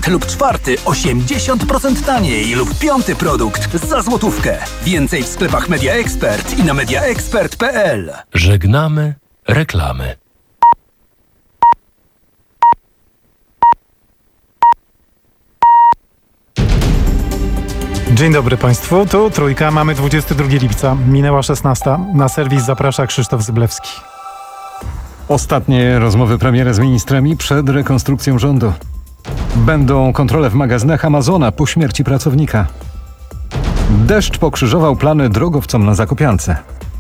produkt lub czwarty 80% taniej lub piąty produkt za złotówkę. Więcej w sklepach Media Expert i na mediaexpert.pl. Żegnamy reklamy. Dzień dobry Państwu, tu Trójka, mamy 22 lipca, minęła 16. Na serwis zaprasza Krzysztof Zyblewski. Ostatnie rozmowy premiera z ministrami przed rekonstrukcją rządu. Będą kontrole w magazynach Amazona po śmierci pracownika. Deszcz pokrzyżował plany drogowcom na Zakopiance.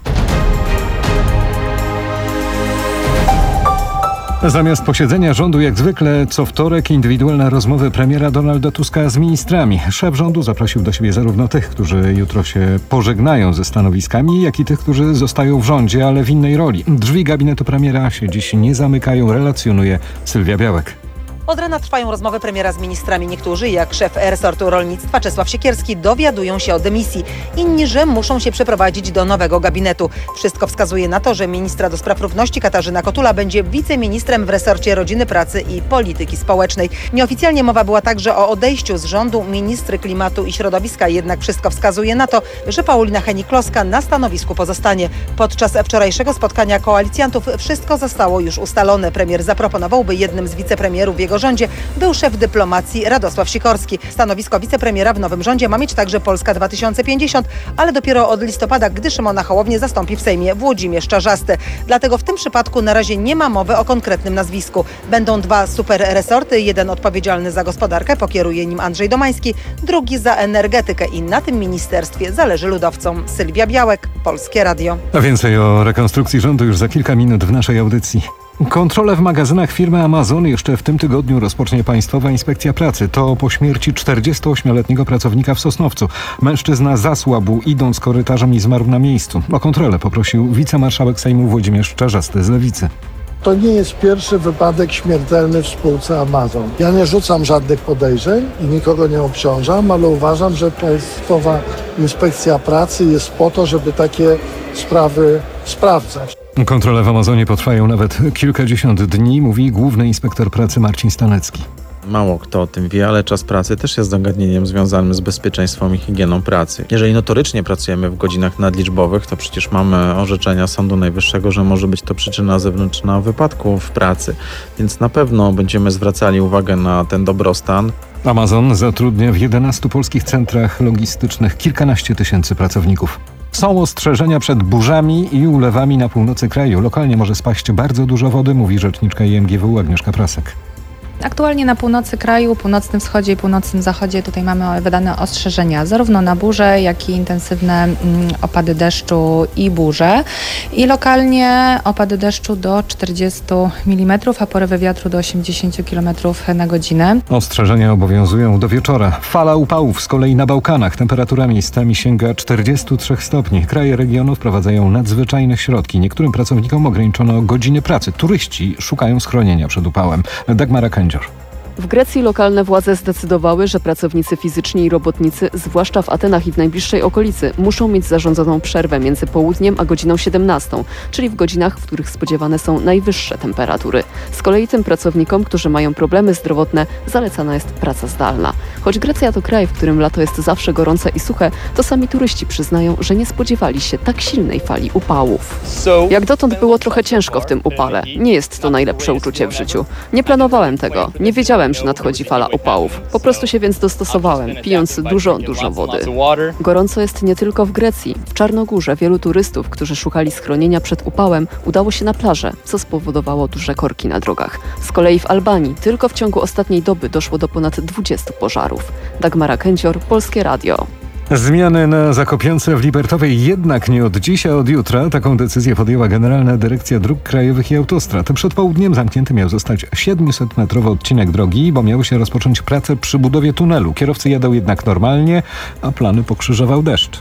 Zamiast posiedzenia rządu jak zwykle co wtorek indywidualne rozmowy premiera Donalda Tuska z ministrami. Szef rządu zaprosił do siebie zarówno tych, którzy jutro się pożegnają ze stanowiskami, jak i tych, którzy zostają w rządzie, ale w innej roli. Drzwi gabinetu premiera się dziś nie zamykają, relacjonuje Sylwia Białek. Od rana trwają rozmowy premiera z ministrami. Niektórzy, jak szef resortu rolnictwa Czesław Siekierski, dowiadują się o dymisji. Inni, że muszą się przeprowadzić do nowego gabinetu. Wszystko wskazuje na to, że ministra do spraw równości Katarzyna Kotula będzie wiceministrem w resorcie rodziny, pracy i polityki społecznej. Nieoficjalnie mowa była także o odejściu z rządu ministry klimatu i środowiska. Jednak wszystko wskazuje na to, że Paulina Hennig-Kloska na stanowisku pozostanie. Podczas wczorajszego spotkania koalicjantów wszystko zostało już ustalone. Premier zaproponował, by jednym z wicepremierów w jego rządzie był szef dyplomacji Radosław Sikorski. Stanowisko wicepremiera w nowym rządzie ma mieć także Polska 2050, ale dopiero od listopada, gdy Szymona Hołownię zastąpi w Sejmie Włodzimierz Czarzasty. Dlatego w tym przypadku na razie nie ma mowy o konkretnym nazwisku. Będą dwa super resorty, jeden odpowiedzialny za gospodarkę, pokieruje nim Andrzej Domański, drugi za energetykę i na tym ministerstwie zależy ludowcom. Sylwia Białek, Polskie Radio. A więcej o rekonstrukcji rządu już za kilka minut w naszej audycji. Kontrolę w magazynach firmy Amazon jeszcze w tym tygodniu rozpocznie Państwowa Inspekcja Pracy. To po śmierci 48-letniego pracownika w Sosnowcu. Mężczyzna zasłabł, idąc korytarzem i zmarł na miejscu. O kontrolę poprosił wicemarszałek Sejmu Włodzimierz Czarzasty z Lewicy. To nie jest pierwszy wypadek śmiertelny w spółce Amazon. Ja nie rzucam żadnych podejrzeń i nikogo nie obciążam, ale uważam, że Państwowa Inspekcja Pracy jest po to, żeby takie sprawy sprawdzać. Kontrole w Amazonie potrwają nawet kilkadziesiąt dni, mówi główny inspektor pracy Marcin Stanecki. Mało kto o tym wie, ale czas pracy też jest zagadnieniem związanym z bezpieczeństwem i higieną pracy. Jeżeli notorycznie pracujemy w godzinach nadliczbowych, to przecież mamy orzeczenia Sądu Najwyższego, że może być to przyczyna zewnętrzna wypadku w pracy. Więc na pewno będziemy zwracali uwagę na ten dobrostan. Amazon zatrudnia w 11 polskich centrach logistycznych kilkanaście tysięcy pracowników. Są ostrzeżenia przed burzami i ulewami na północy kraju. Lokalnie może spaść bardzo dużo wody, mówi rzeczniczka IMGW Agnieszka Prasek. Aktualnie na północy kraju, północnym wschodzie i północnym zachodzie tutaj mamy wydane ostrzeżenia zarówno na burze, jak i intensywne opady deszczu i burze. I lokalnie opady deszczu do 40 mm, a porywy wiatru do 80 km na godzinę. Ostrzeżenia obowiązują do wieczora. Fala upałów z kolei na Bałkanach. Temperatura miejscami sięga 43 stopni. Kraje regionu wprowadzają nadzwyczajne środki. Niektórym pracownikom ograniczono godziny pracy. Turyści szukają schronienia przed upałem. Dagmara Kędzior. W Grecji lokalne władze zdecydowały, że pracownicy fizyczni i robotnicy, zwłaszcza w Atenach i w najbliższej okolicy, muszą mieć zarządzoną przerwę między południem a godziną 17, czyli w godzinach, w których spodziewane są najwyższe temperatury. Z kolei tym pracownikom, którzy mają problemy zdrowotne, zalecana jest praca zdalna. Choć Grecja to kraj, w którym lato jest zawsze gorące i suche, to sami turyści przyznają, że nie spodziewali się tak silnej fali upałów. Jak dotąd było trochę ciężko w tym upale. Nie jest to najlepsze uczucie w życiu. Nie planowałem tego. Nie wiedziałem, że nadchodzi fala upałów. Po prostu się więc dostosowałem, pijąc dużo wody. Gorąco jest nie tylko w Grecji. W Czarnogórze wielu turystów, którzy szukali schronienia przed upałem, udało się na plażę, co spowodowało duże korki na drogach. Z kolei w Albanii tylko w ciągu ostatniej doby doszło do ponad 20 pożarów. Dagmara Kędzior, Polskie Radio. Zmiany na Zakopiance w Libertowej jednak nie od dziś, a od jutra. Taką decyzję podjęła Generalna Dyrekcja Dróg Krajowych i Autostrad. Przed południem zamknięty miał zostać 700-metrowy odcinek drogi, bo miały się rozpocząć prace przy budowie tunelu. Kierowcy jadą jednak normalnie, a plany pokrzyżował deszcz.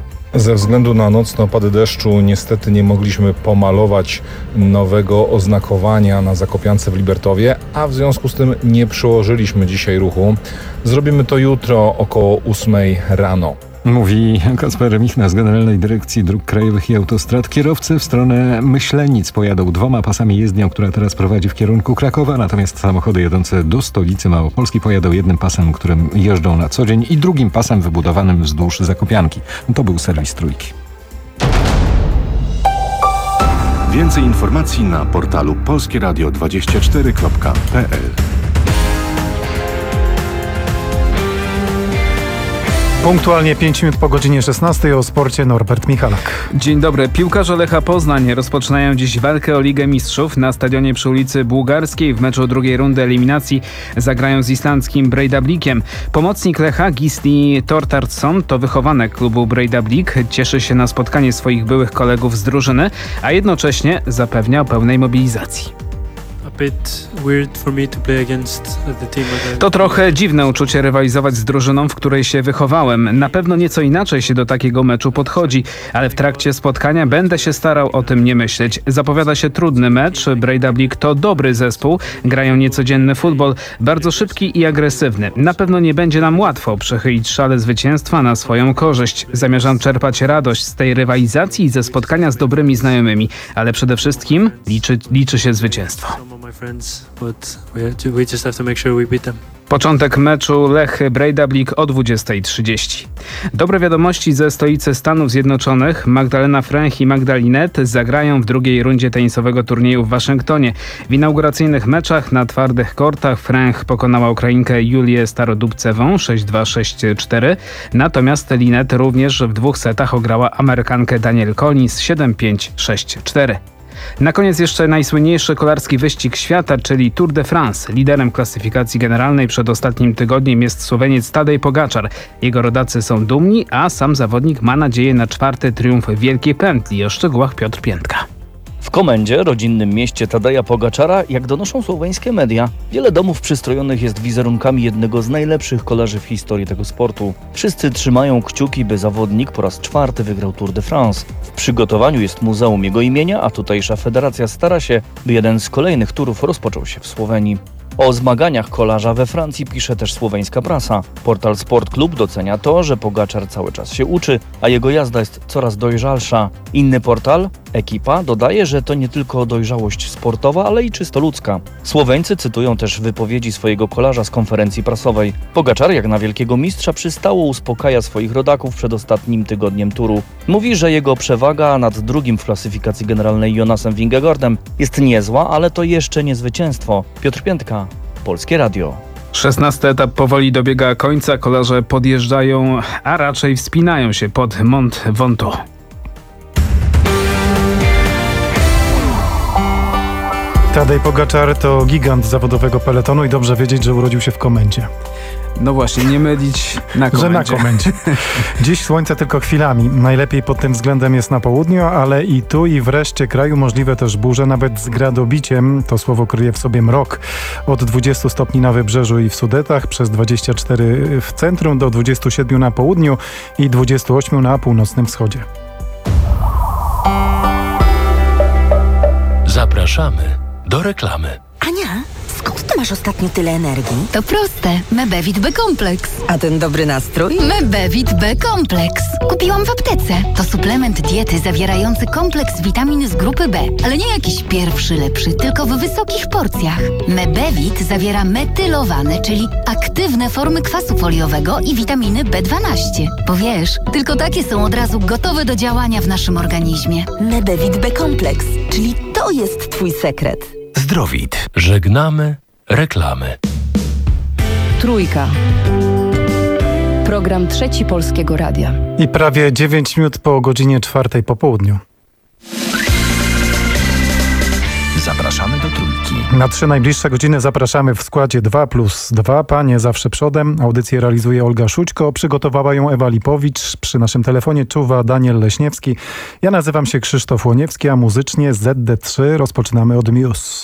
Ze względu na nocne opady deszczu niestety nie mogliśmy pomalować nowego oznakowania na Zakopiance w Libertowie, a w związku z tym nie przełożyliśmy dzisiaj ruchu. Zrobimy to jutro około 8 rano. Mówi Kacper Michna z Generalnej Dyrekcji Dróg Krajowych i Autostrad. Kierowcy w stronę Myślenic pojadą 2 pasami jezdnią, która teraz prowadzi w kierunku Krakowa, natomiast samochody jadące do stolicy Małopolski pojadą 1 pasem, którym jeżdżą na co dzień, i 2 pasem wybudowanym wzdłuż Zakopianki. To był serwis Trójki. Więcej informacji na portalu polskieradio24.pl. Punktualnie 5 minut po godzinie 16 o sporcie Norbert Michalak. Dzień dobry. Piłkarze Lecha Poznań rozpoczynają dziś walkę o Ligę Mistrzów. Na stadionie przy ulicy Bułgarskiej w meczu drugiej rundy eliminacji zagrają z islandzkim Breiðablikiem. Pomocnik Lecha Gisli Thordarson to wychowanek klubu Breiðablik. Cieszy się na spotkanie swoich byłych kolegów z drużyny, a jednocześnie zapewnia o pełnej mobilizacji. To trochę dziwne uczucie rywalizować z drużyną, w której się wychowałem. Na pewno nieco inaczej się do takiego meczu podchodzi, ale w trakcie spotkania będę się starał o tym nie myśleć. Zapowiada się trudny mecz. Breiðablik to dobry zespół, grają niecodzienny futbol, bardzo szybki i agresywny. Na pewno nie będzie nam łatwo przechylić szale zwycięstwa na swoją korzyść. Zamierzam czerpać radość z tej rywalizacji i ze spotkania z dobrymi znajomymi, ale przede wszystkim liczy się zwycięstwo. Początek meczu Lech Breiðablik o 20:30. Dobre wiadomości ze stolicy Stanów Zjednoczonych. Magdalena Fręch i Magdalinet zagrają w drugiej rundzie tenisowego turnieju w Waszyngtonie. W inauguracyjnych meczach na twardych kortach Fręch pokonała Ukrainkę Julię Starodubcewą 6-2, 6-4. Natomiast Linet również w 2 setach ograła Amerykankę Danielle Collins 7-5, 6-4. Na koniec jeszcze najsłynniejszy kolarski wyścig świata, czyli Tour de France. Liderem klasyfikacji generalnej przed ostatnim tygodniem jest Słoweniec Tadej Pogačar. Jego rodacy są dumni, a sam zawodnik ma nadzieję na 4. triumf Wielkiej Pętli. O szczegółach Piotr Piętka. W Komendzie, rodzinnym mieście Tadeja Pogačara, jak donoszą słoweńskie media, wiele domów przystrojonych jest wizerunkami jednego z najlepszych kolarzy w historii tego sportu. Wszyscy trzymają kciuki, by zawodnik po raz 4 wygrał Tour de France. W przygotowaniu jest muzeum jego imienia, a tutejsza federacja stara się, by jeden z kolejnych turów rozpoczął się w Słowenii. O zmaganiach kolarza we Francji pisze też słoweńska prasa. Portal Sport Club docenia to, że Pogačar cały czas się uczy, a jego jazda jest coraz dojrzalsza. Inny portal, Ekipa, dodaje, że to nie tylko dojrzałość sportowa, ale i czysto ludzka. Słoweńcy cytują też wypowiedzi swojego kolarza z konferencji prasowej. Pogačar, jak na wielkiego mistrza, przystało uspokaja swoich rodaków przed ostatnim tygodniem turu. Mówi, że jego przewaga nad drugim w klasyfikacji generalnej Jonasem Vingegaardem jest niezła, ale to jeszcze nie zwycięstwo. Piotr Piętka, Polskie Radio. 16. etap powoli dobiega końca. Kolarze podjeżdżają, a raczej wspinają się pod Mont Ventoux. Tadej Pogačar to gigant zawodowego peletonu i dobrze wiedzieć, że urodził się w Komendzie. No właśnie, nie mylić na Komendzie. Że na Komendzie. Dziś słońce tylko chwilami. Najlepiej pod tym względem jest na południu, ale i tu i w reszcie kraju możliwe też burze, nawet z gradobiciem. To słowo kryje w sobie mrok. Od 20 stopni na wybrzeżu i w Sudetach, przez 24 w centrum, do 27 na południu i 28 na północnym wschodzie. Zapraszamy do reklamy. Ania, skąd ty masz ostatnio tyle energii? To proste. Mebevit B-Kompleks. A ten dobry nastrój? Mebevit B-Kompleks. Kupiłam w aptece. To suplement diety zawierający kompleks witamin z grupy B. Ale nie jakiś pierwszy lepszy, tylko w wysokich porcjach. Mebevit zawiera metylowane, czyli aktywne formy kwasu foliowego i witaminy B12. Bo wiesz, tylko takie są od razu gotowe do działania w naszym organizmie. Mebevit B-Kompleks, czyli to jest twój sekret. Zdrowit. Żegnamy reklamy. Trójka. Program Trzeci Polskiego Radia. I prawie 9 minut po godzinie 4 po południu. Zapraszamy do Trójki. Na 3 najbliższe godziny zapraszamy w składzie 2+2. Panie zawsze przodem. Audycję realizuje Olga Szućko. Przygotowała ją Ewa Lipowicz. Przy naszym telefonie czuwa Daniel Leśniewski. Ja nazywam się Krzysztof Łoniewski, a muzycznie ZD3 rozpoczynamy od Muse.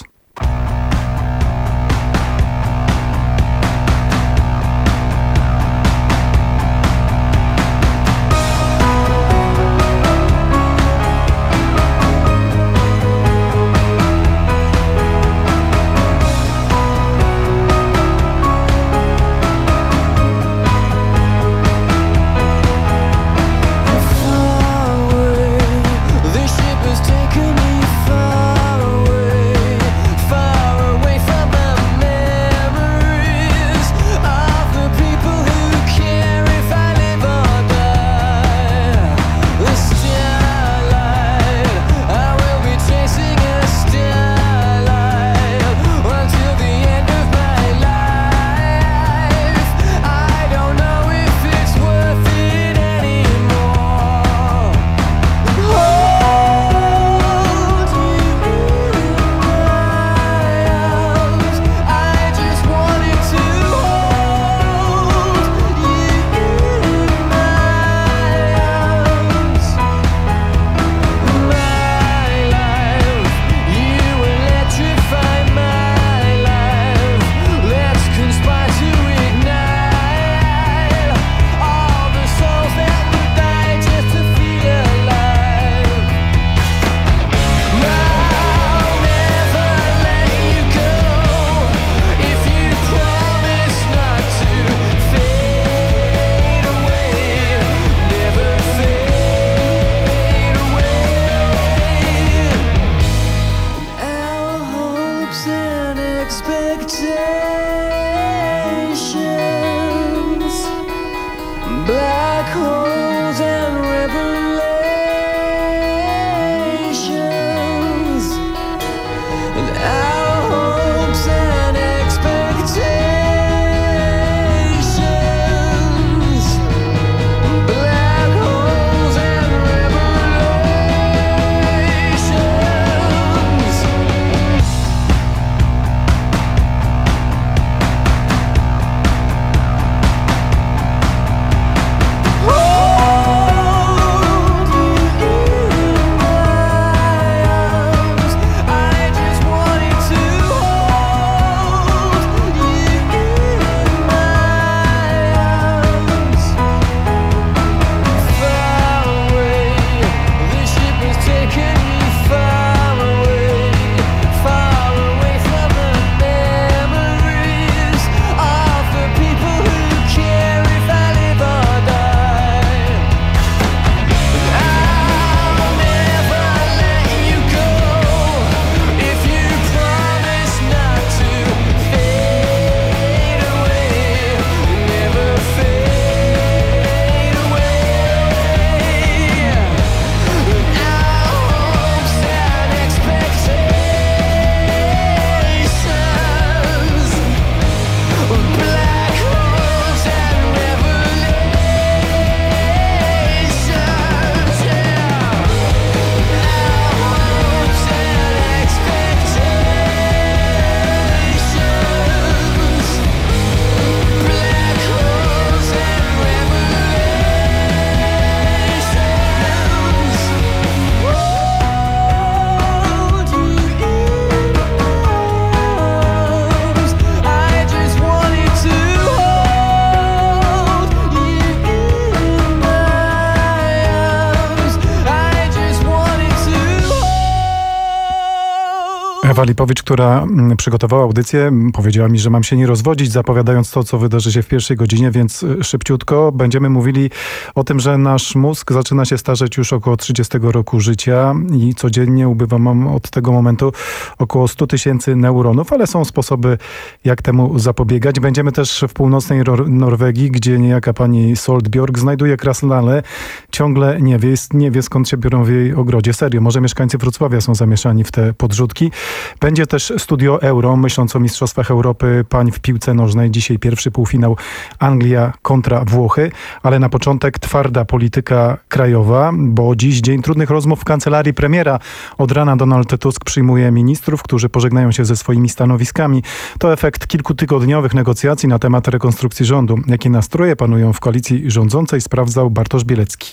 Ewa Lipowicz, która przygotowała audycję, powiedziała mi, że mam się nie rozwodzić, zapowiadając to, co wydarzy się w pierwszej godzinie, więc szybciutko będziemy mówili o tym, że nasz mózg zaczyna się starzeć już około 30 roku życia i codziennie ubywa nam od tego momentu około 100 000 neuronów, ale są sposoby, jak temu zapobiegać. Będziemy też w północnej Norwegii, gdzie niejaka pani Solbjörg znajduje krasnale, ciągle nie wie skąd się biorą w jej ogrodzie. Serio, może mieszkańcy Wrocławia są zamieszani w te podrzutki. Będzie też Studio Euro, myśląc o Mistrzostwach Europy pań w piłce nożnej. Dzisiaj pierwszy półfinał Anglia kontra Włochy, ale na początek twarda polityka krajowa, bo dziś dzień trudnych rozmów w kancelarii premiera. Od rana Donald Tusk przyjmuje ministrów, którzy pożegnają się ze swoimi stanowiskami. To efekt kilkutygodniowych negocjacji na temat rekonstrukcji rządu. Jakie nastroje panują w koalicji rządzącej, sprawdzał Bartosz Bielecki.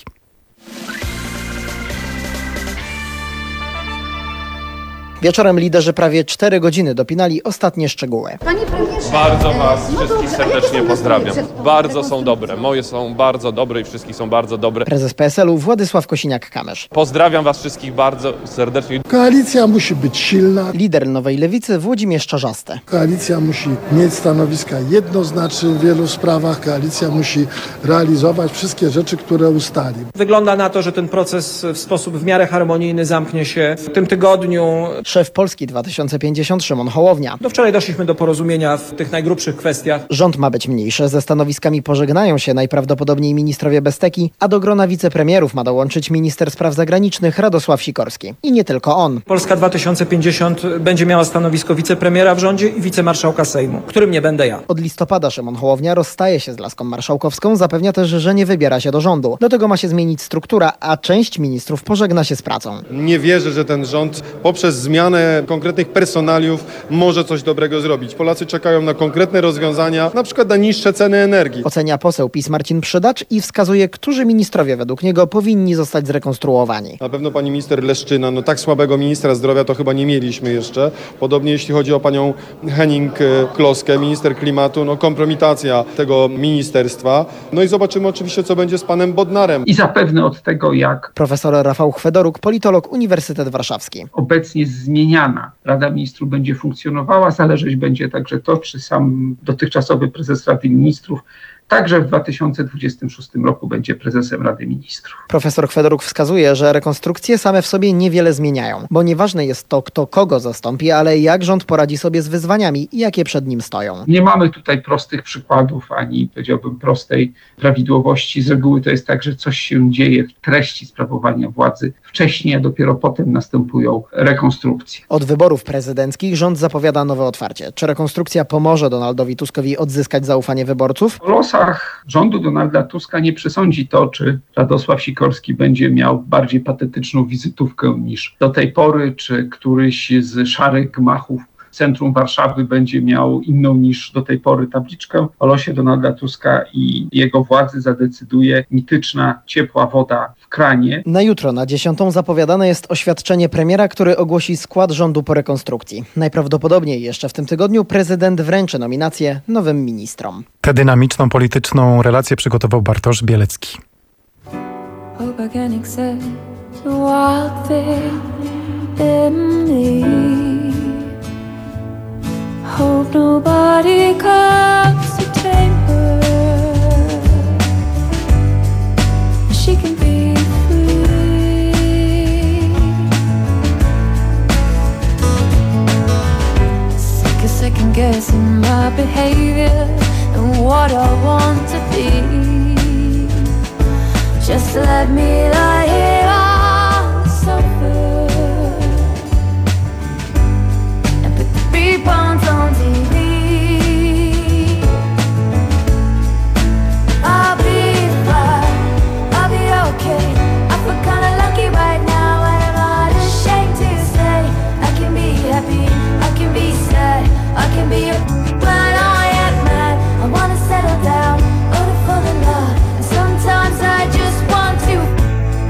Wieczorem liderzy prawie 4 godziny dopinali ostatnie szczegóły. Panie premierze, bardzo Was wszystkich serdecznie pozdrawiam. Bardzo są dobre, moje są bardzo dobre i wszystkich są bardzo dobre. Prezes PSL-u Władysław Kosiniak-Kamysz. Pozdrawiam Was wszystkich bardzo serdecznie. Koalicja musi być silna. Lider Nowej Lewicy Włodzimierz Czarzasty. Koalicja musi mieć stanowiska jednoznaczne w wielu sprawach. Koalicja musi realizować wszystkie rzeczy, które ustali. Wygląda na to, że ten proces w sposób w miarę harmonijny zamknie się w tym tygodniu. Szef Polski 2050 Szymon Hołownia. Do wczoraj doszliśmy do porozumienia w tych najgrubszych kwestiach. Rząd ma być mniejszy. Ze stanowiskami pożegnają się najprawdopodobniej ministrowie bez teki, a do grona wicepremierów ma dołączyć minister spraw zagranicznych Radosław Sikorski. I nie tylko on. Polska 2050 będzie miała stanowisko wicepremiera w rządzie i wicemarszałka Sejmu, którym nie będę ja. Od listopada Szymon Hołownia rozstaje się z laską marszałkowską, zapewnia też, że nie wybiera się do rządu. Do tego ma się zmienić struktura, a część ministrów pożegna się z pracą. Nie wierzę, że ten rząd poprzez zmianę konkretnych personaliów może coś dobrego zrobić. Polacy czekają na konkretne rozwiązania, na przykład na niższe ceny energii. Ocenia poseł PiS Marcin Przydacz i wskazuje, którzy ministrowie według niego powinni zostać zrekonstruowani. Na pewno pani minister Leszczyna, tak słabego ministra zdrowia to chyba nie mieliśmy jeszcze. Podobnie jeśli chodzi o panią Henning-Kloskę, minister klimatu, kompromitacja tego ministerstwa. I zobaczymy oczywiście, co będzie z panem Bodnarem. I zapewne od tego, jak profesor Rafał Chwedoruk, politolog, Uniwersytet Warszawski. Obecnie zmieniana Rada Ministrów będzie funkcjonowała, zależeć będzie także to, czy sam dotychczasowy prezes Rady Ministrów także w 2026 roku będzie prezesem Rady Ministrów. Profesor Chwedoruk wskazuje, że rekonstrukcje same w sobie niewiele zmieniają, bo nieważne jest to, kto kogo zastąpi, ale jak rząd poradzi sobie z wyzwaniami, jakie przed nim stoją. Nie mamy tutaj prostych przykładów, ani powiedziałbym prostej prawidłowości. Z reguły to jest tak, że coś się dzieje w treści sprawowania władzy wcześniej, a dopiero potem następują rekonstrukcje. Od wyborów prezydenckich rząd zapowiada nowe otwarcie. Czy rekonstrukcja pomoże Donaldowi Tuskowi odzyskać zaufanie wyborców? W losach rządu Donalda Tuska nie przesądzi to, czy Radosław Sikorski będzie miał bardziej patetyczną wizytówkę niż do tej pory, czy któryś z szarych gmachów centrum Warszawy będzie miał inną niż do tej pory tabliczkę. O losie Donalda Tuska i jego władzy zadecyduje mityczna ciepła woda w kranie. Na jutro, na 10 zapowiadane jest oświadczenie premiera, który ogłosi skład rządu po rekonstrukcji. Najprawdopodobniej jeszcze w tym tygodniu prezydent wręczy nominację nowym ministrom. Tę dynamiczną polityczną relację przygotował Bartosz Bielecki. Hope nobody comes to tame her. She can be free. Sick of second guessing my behavior and what I want to be. Just let me lie here on the sofa and put the rebounds on TV. I'll be fine, I'll be okay. I feel kinda lucky right now and I'm not ashamed to say I can be happy, I can be sad, I can be when I am mad. I wanna settle down, order for the love, and sometimes I just want to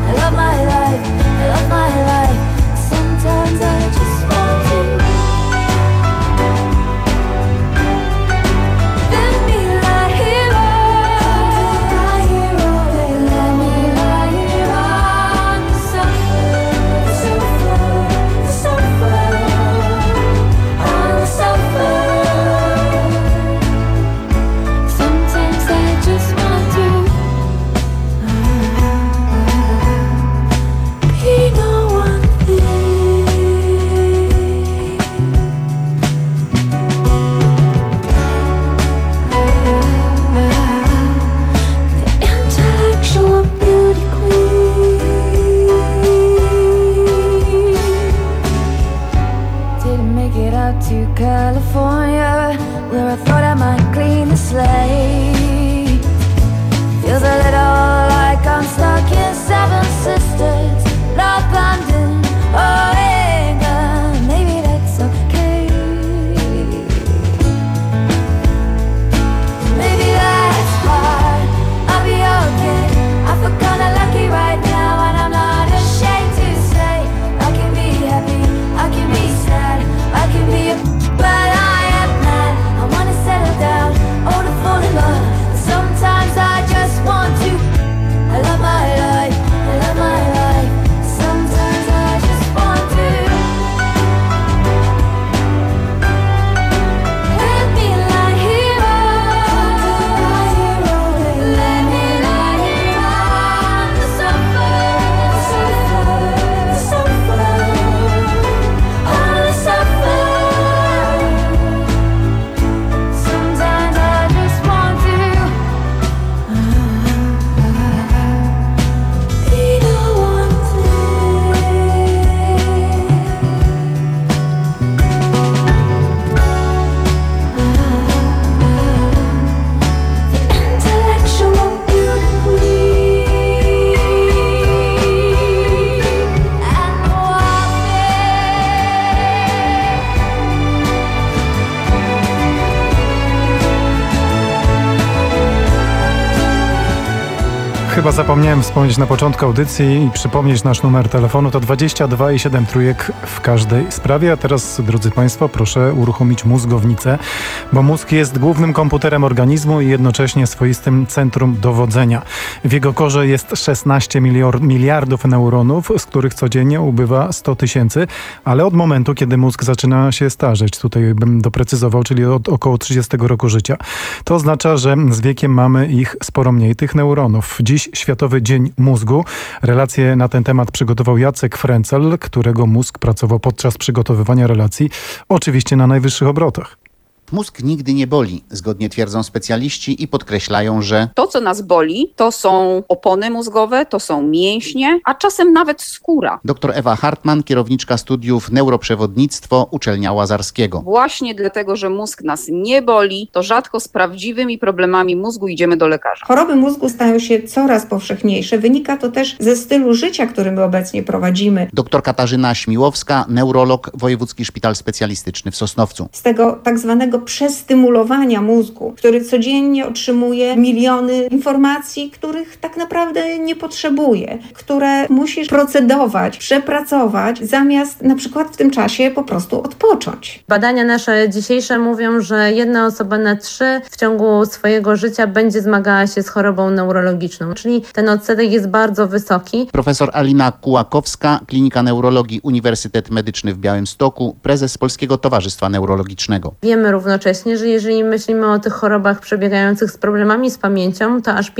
chyba zapomniałem wspomnieć na początku audycji i przypomnieć nasz numer telefonu. To 22 i 7 trójek w każdej sprawie. A teraz, drodzy Państwo, proszę uruchomić mózgownicę, bo mózg jest głównym komputerem organizmu i jednocześnie swoistym centrum dowodzenia. W jego korze jest 16 miliardów neuronów, z których codziennie ubywa 100 tysięcy, ale od momentu, kiedy mózg zaczyna się starzeć, tutaj bym doprecyzował, czyli od około 30 roku życia. To oznacza, że z wiekiem mamy ich sporo mniej, tych neuronów. Dziś Światowy Dzień Mózgu. Relację na ten temat przygotował Jacek Frencel, którego mózg pracował podczas przygotowywania relacji, oczywiście na najwyższych obrotach. Mózg nigdy nie boli, zgodnie twierdzą specjaliści i podkreślają, że to, co nas boli, to są opony mózgowe, to są mięśnie, a czasem nawet skóra. Dr Ewa Hartman, kierowniczka studiów neuroprzewodnictwo Uczelnia Łazarskiego. Właśnie dlatego, że mózg nas nie boli, to rzadko z prawdziwymi problemami mózgu idziemy do lekarza. Choroby mózgu stają się coraz powszechniejsze. Wynika to też ze stylu życia, który my obecnie prowadzimy. Dr Katarzyna Śmiłowska, neurolog, Wojewódzki Szpital Specjalistyczny w Sosnowcu. Z tego tak zwanego przestymulowania mózgu, który codziennie otrzymuje miliony informacji, których tak naprawdę nie potrzebuje, które musisz procedować, przepracować, zamiast na przykład w tym czasie po prostu odpocząć. Badania nasze dzisiejsze mówią, że 1 osoba na 3 w ciągu swojego życia będzie zmagała się z chorobą neurologiczną, czyli ten odsetek jest bardzo wysoki. Profesor Alina Kułakowska, Klinika Neurologii Uniwersytet Medyczny w Białymstoku, prezes Polskiego Towarzystwa Neurologicznego. Wiemy równocześnie, że jeżeli myślimy o tych chorobach przebiegających z problemami z pamięcią, to aż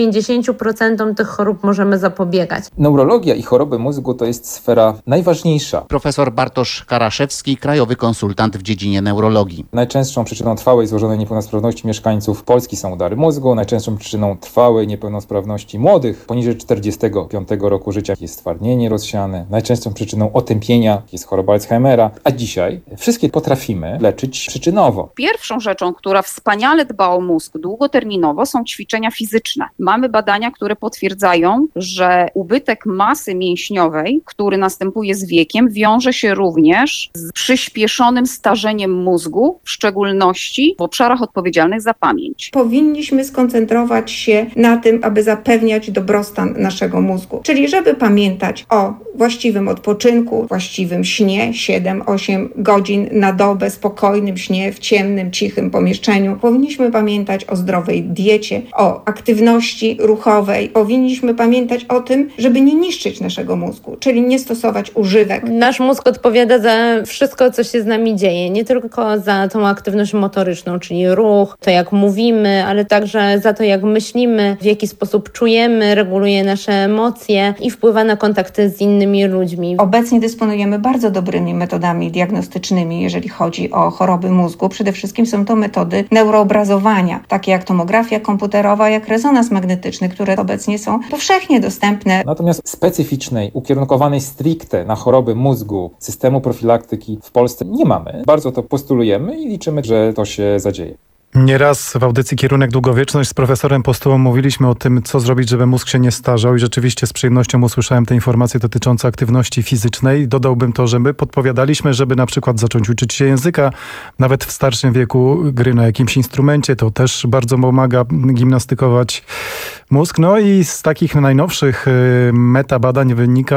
50% tych chorób możemy zapobiegać. Neurologia i choroby mózgu to jest sfera najważniejsza. Profesor Bartosz Karaszewski, krajowy konsultant w dziedzinie neurologii. Najczęstszą przyczyną trwałej złożonej niepełnosprawności mieszkańców Polski są udary mózgu. Najczęstszą przyczyną trwałej niepełnosprawności młodych poniżej 45 roku życia jest stwardnienie rozsiane. Najczęstszą przyczyną otępienia jest choroba Alzheimera. A dzisiaj wszystkie potrafimy leczyć przyczynowo. Pierwszą rzeczą, która wspaniale dba o mózg długoterminowo, są ćwiczenia fizyczne. Mamy badania, które potwierdzają, że ubytek masy mięśniowej, który następuje z wiekiem, wiąże się również z przyspieszonym starzeniem mózgu, w szczególności w obszarach odpowiedzialnych za pamięć. Powinniśmy skoncentrować się na tym, aby zapewniać dobrostan naszego mózgu, czyli żeby pamiętać o właściwym odpoczynku, właściwym śnie, 7-8 godzin na dobę, spokojnym śnie w ciemnym, cichym pomieszczeniu. Powinniśmy pamiętać o zdrowej diecie, o aktywności ruchowej. Powinniśmy pamiętać o tym, żeby nie niszczyć naszego mózgu, czyli nie stosować używek. Nasz mózg odpowiada za wszystko, co się z nami dzieje. Nie tylko za tą aktywność motoryczną, czyli ruch, to jak mówimy, ale także za to, jak myślimy, w jaki sposób czujemy, reguluje nasze emocje i wpływa na kontakty z innymi ludźmi. Obecnie dysponujemy bardzo dobrymi metodami diagnostycznymi, jeżeli chodzi o choroby mózgu. Przede wszystkim są to metody neuroobrazowania, takie jak tomografia komputerowa, jak rezonans magnetyczny, które obecnie są powszechnie dostępne. Natomiast specyficznej, ukierunkowanej stricte na choroby mózgu systemu profilaktyki w Polsce nie mamy. Bardzo to postulujemy i liczymy, że to się zadzieje. Nieraz w audycji Kierunek Długowieczność z profesorem Postułą mówiliśmy o tym, co zrobić, żeby mózg się nie starzał i rzeczywiście z przyjemnością usłyszałem te informacje dotyczące aktywności fizycznej. Dodałbym to, że my podpowiadaliśmy, żeby na przykład zacząć uczyć się języka, nawet w starszym wieku gry na jakimś instrumencie. To też bardzo pomaga gimnastykować mózg. No i z takich najnowszych metabadań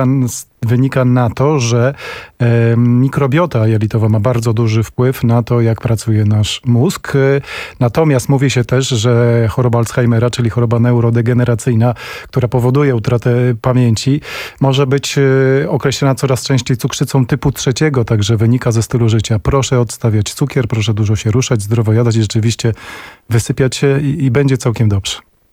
wynika na to, że mikrobiota jelitowa ma bardzo duży wpływ na to, jak pracuje nasz mózg. Natomiast mówi się też, że choroba Alzheimera, czyli choroba neurodegeneracyjna, która powoduje utratę pamięci, może być określana coraz częściej cukrzycą typu 3, także wynika ze stylu życia. Proszę odstawiać cukier, proszę dużo się ruszać, zdrowo jadać i rzeczywiście wysypiać się i będzie całkiem dobrze.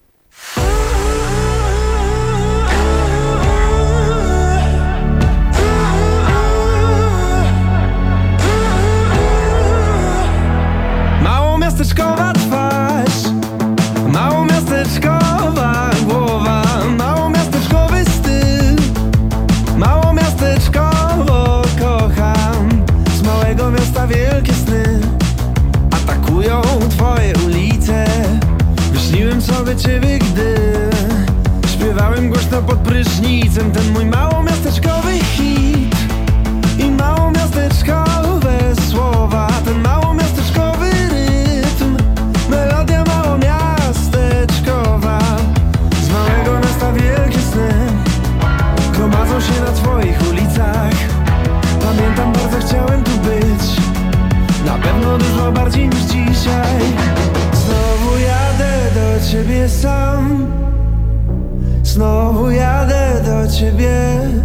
Miasteczkowa twarz, małomiasteczkowa głowa, małomiasteczkowy styl, małomiasteczkowo kocham. Z małego miasta wielkie sny atakują twoje ulice. Wyśniłem sobie ciebie, gdy śpiewałem głośno pod prysznicem ten mój małomiasteczkowy hit i małomiasteczkowe słowa, ten małomiasteczkowy melodia małomiasteczkowa. Z małego miasta wielkie sam. Znowu jadę do ciebie.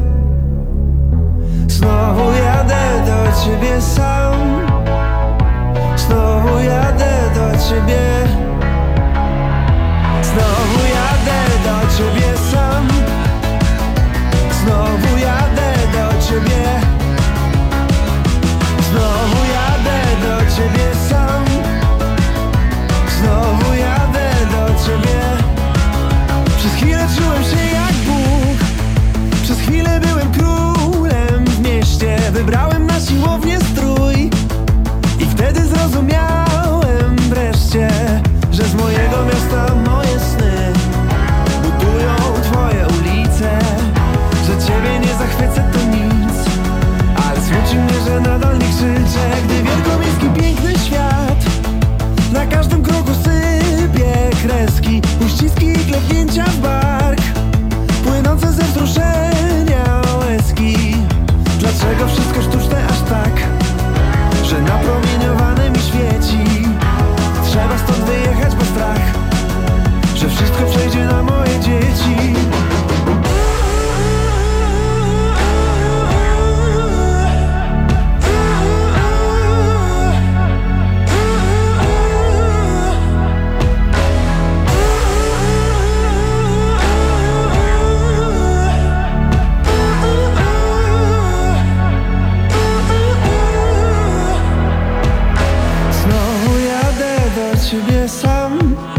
Znowu jadę do ciebie sam. Znowu jadę do ciebie. Znowu jadę do ciebie sam. Znowu jadę do ciebie. Znowu jadę do ciebie sam. Znowu jadę do ciebie. Przez chwilę czułem się jak Bóg. Przez chwilę byłem królem w mieście. Wybrałem na siłownię strój. I wtedy zrozumiałem wreszcie, że z mojego miasta moje sny budują twoje ulice. Że ciebie nie zachwycę to nic, ale smuci mnie, że nadal nie krzyczę. Gdy wielkomiejski piękny świat na każdym kroku sypie kreski, uściski i klepnięcia w bark, płynące ze wzruszenia łezki. Dlaczego wszystko sztuczne aż tak, że napromieniowane mi świeci? Trzeba stąd wyjechać, bo strach, że wszystko przejdzie na moje dzieci. Ciebie sam.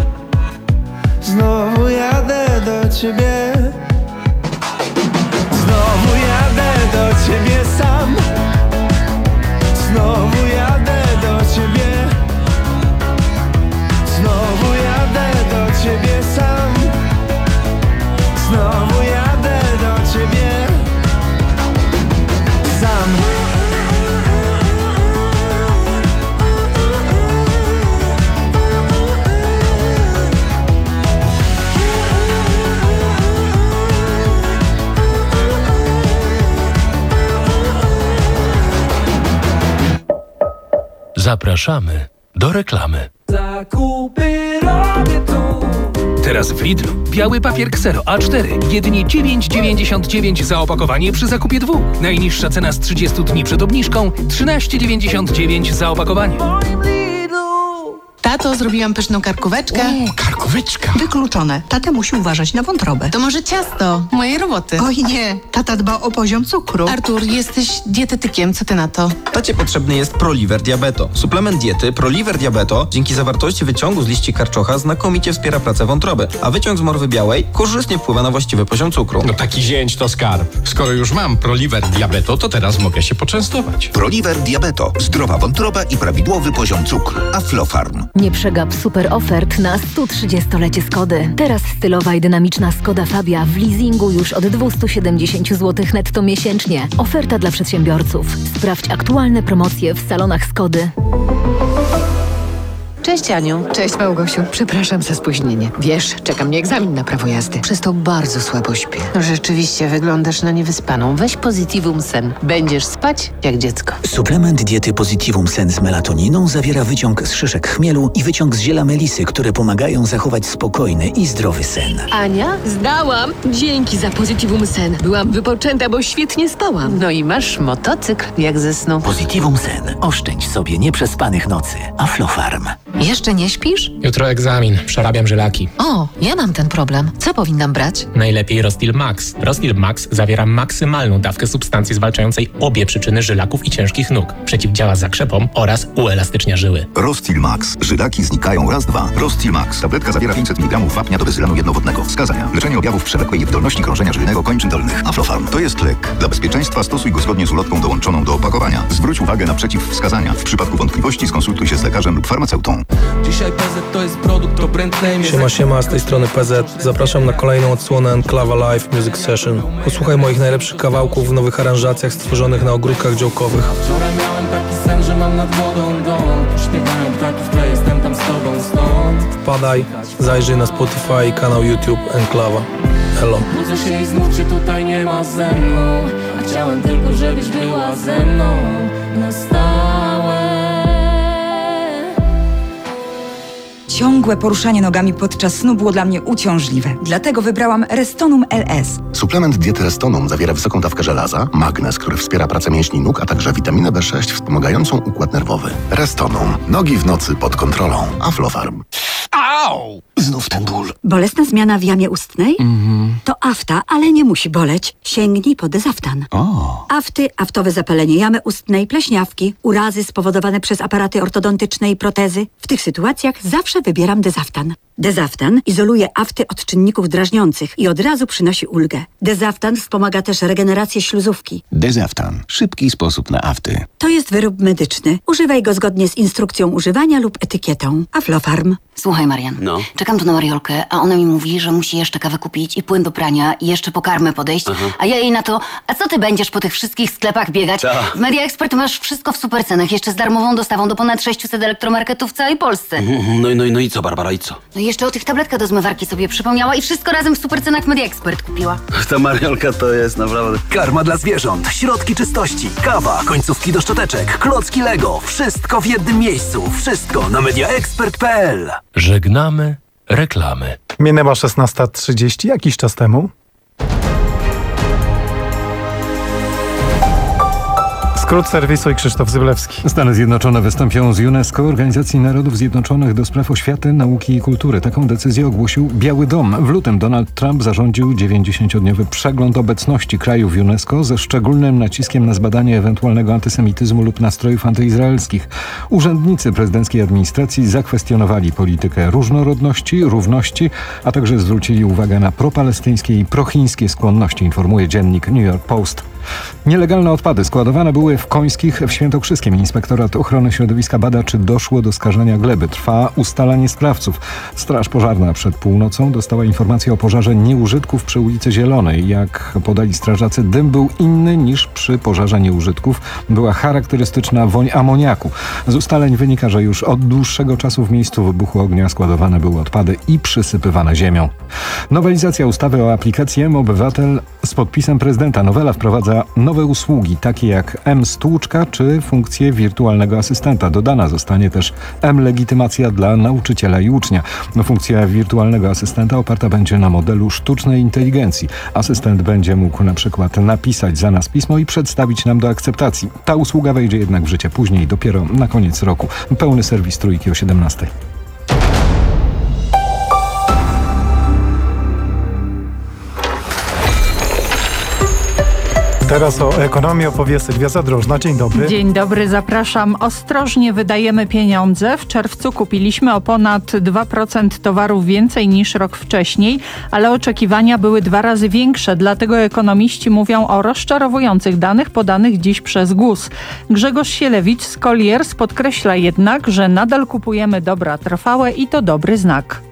Znowu jadę do ciebie. Znowu jadę do ciebie sam. Znowu jadę do ciebie. Znowu jadę do ciebie sam. Znowu jadę do ciebie sam. Zapraszamy do reklamy. Zakupy robię tu. Teraz w Lidlu biały papier Xero A4 jedynie 9,99 za opakowanie przy zakupie 2. Najniższa cena z 30 dni przed obniżką 13,99 za opakowanie. Tato, zrobiłam pyszną karkóweczkę. Karkóweczka. Wykluczone. Tata musi uważać na wątrobę. To może ciasto mojej roboty. Oj nie, tata dba o poziom cukru. Artur, jesteś dietetykiem, co ty na to? Tacie potrzebny jest Proliver Diabeto. Suplement diety Proliver Diabeto dzięki zawartości wyciągu z liści karczocha znakomicie wspiera pracę wątroby, a wyciąg z morwy białej korzystnie wpływa na właściwy poziom cukru. No taki zięć to skarb. Skoro już mam Proliver Diabeto, to teraz mogę się poczęstować. Proliver Diabeto. Zdrowa wątroba i prawidłowy poziom cukru. Aflofarm. Nie przegap super ofert na 130-lecie Skody. Teraz stylowa i dynamiczna Skoda Fabia w leasingu już od 270 zł netto miesięcznie. Oferta dla przedsiębiorców. Sprawdź aktualne promocje w salonach Skody. Cześć Aniu. Cześć Małgosiu. Przepraszam za spóźnienie. Wiesz, czeka mnie egzamin na prawo jazdy. Przez to bardzo słabo śpię. Rzeczywiście wyglądasz na niewyspaną. Weź Positivum Sen. Będziesz spać jak dziecko. Suplement diety Positivum Sen z melatoniną zawiera wyciąg z szyszek chmielu i wyciąg z ziela melisy, które pomagają zachować spokojny i zdrowy sen. Ania? Zdałam! Dzięki za Positivum Sen. Byłam wypoczęta, bo świetnie spałam. No i masz motocykl jak ze snu. Positivum Sen. Oszczędź sobie nieprzespanych nocy. Aflofarm. Jeszcze nie śpisz? Jutro egzamin. Przerabiam żylaki. O, ja mam ten problem. Co powinnam brać? Najlepiej Rostil Max. Rostil Max zawiera maksymalną dawkę substancji zwalczającej obie przyczyny żylaków i ciężkich nóg. Przeciwdziała zakrzepom oraz uelastycznia żyły. Rostil Max. Żylaki znikają raz, dwa. Rostil Max. Tabletka zawiera 500 mg wapnia do wyzylanu jednowodnego. Wskazania. Leczenie objawów przewlekłej niewydolności krążenia żyjnego kończyn dolnych. Aflofarm. To jest lek. Dla bezpieczeństwa stosuj go zgodnie z ulotką dołączoną do opakowania. Zwróć uwagę na przeciwwskazania. W przypadku wątpliwości skonsultuj się z lekarzem lub farmaceutą. Dzisiaj PZ to jest produkt o brand name. Siema, z tej strony PZ. Zapraszam na kolejną odsłonę Enklawa Live Music Session. Posłuchaj moich najlepszych kawałków w nowych aranżacjach stworzonych na ogródkach działkowych. Wczoraj miałem taki sen, że mam nad wodą dom. Śpiewają ptaki w tle, jestem tam z tobą stąd. Wpadaj, zajrzyj na Spotify i kanał YouTube Enklawa. Elo. Budzę się i znów cię tutaj nie ma ze mną. A chciałem tylko, żebyś była ze mną na stałe. Ciągłe poruszanie nogami podczas snu było dla mnie uciążliwe. Dlatego wybrałam Restonum LS. Suplement diety Restonum zawiera wysoką dawkę żelaza, magnez, który wspiera pracę mięśni nóg, a także witaminę B6 wspomagającą układ nerwowy. Restonum. Nogi w nocy pod kontrolą. Aflofarm. Au! Znów ten ból. Bolesna zmiana w jamie ustnej? To afta, ale nie musi boleć. Sięgnij po Dezaftan. Afty, aftowe zapalenie jamy ustnej, pleśniawki, urazy spowodowane przez aparaty ortodontyczne i protezy. W tych sytuacjach zawsze wybieram Dezaftan. Dezaftan izoluje afty od czynników drażniących i od razu przynosi ulgę. Dezaftan wspomaga też regenerację śluzówki. Dezaftan. Szybki sposób na afty. To jest wyrób medyczny. Używaj go zgodnie z instrukcją używania lub etykietą. Aflofarm. Słuchaj, Marian. Czekam tu na Mariolkę, a ona mi mówi, że musi jeszcze kawę kupić i płyn do prania i jeszcze po karmę podejść. A ja jej na to, a co ty będziesz po tych wszystkich sklepach biegać? W Media Expert masz wszystko w supercenach, jeszcze z darmową dostawą do ponad 600 elektromarketów w całej Polsce. No i co, Barbara, i co? No i jeszcze o tych tabletkach do zmywarki sobie przypomniała i wszystko razem w supercenach w Media Expert kupiła. Ta Mariolka to jest naprawdę... Karma dla zwierząt, środki czystości, kawa, końcówki do szczoteczek, klocki Lego. Wszystko w jednym miejscu. Wszystko na mediaexpert.pl. Żegnamy reklamy. Minęła 16:30 jakiś czas temu. Skrót serwisu i Krzysztof Zyblewski. Stany Zjednoczone wystąpią z UNESCO, Organizacji Narodów Zjednoczonych do spraw oświaty, nauki i kultury. Taką decyzję ogłosił Biały Dom. W lutym Donald Trump zarządził 90-dniowy przegląd obecności krajów UNESCO ze szczególnym naciskiem na zbadanie ewentualnego antysemityzmu lub nastrojów antyizraelskich. Urzędnicy prezydenckiej administracji zakwestionowali politykę różnorodności, równości, a także zwrócili uwagę na propalestyńskie i prochińskie skłonności, informuje dziennik New York Post. Nielegalne odpady składowane były w Końskich w Świętokrzyskiem. Inspektorat Ochrony Środowiska bada, czy doszło do skażenia gleby. Trwa ustalanie sprawców. Straż Pożarna przed północą dostała informację o pożarze nieużytków przy ulicy Zielonej. Jak podali strażacy, dym był inny niż przy pożarze nieużytków. Była charakterystyczna woń amoniaku. Z ustaleń wynika, że już od dłuższego czasu w miejscu wybuchu ognia składowane były odpady i przysypywane ziemią. Nowelizacja ustawy o aplikacji mObywatel z podpisem prezydenta. Nowela wprowadza nowe usługi, takie jak M-Stłuczka czy funkcję wirtualnego asystenta. Dodana zostanie też M-Legitymacja dla nauczyciela i ucznia. Funkcja wirtualnego asystenta oparta będzie na modelu sztucznej inteligencji. Asystent będzie mógł na przykład napisać za nas pismo i przedstawić nam do akceptacji. Ta usługa wejdzie jednak w życie później, dopiero na koniec roku. Pełny serwis Trójki o 17:00. Teraz o ekonomii opowie Sylwia Zadrożna. Dzień dobry. Dzień dobry, zapraszam. Ostrożnie wydajemy pieniądze. W czerwcu kupiliśmy o ponad 2% towarów więcej niż rok wcześniej, ale oczekiwania były 2 razy większe. Dlatego ekonomiści mówią o rozczarowujących danych podanych dziś przez GUS. Grzegorz Sielewicz z Colliers podkreśla jednak, że nadal kupujemy dobra trwałe i to dobry znak.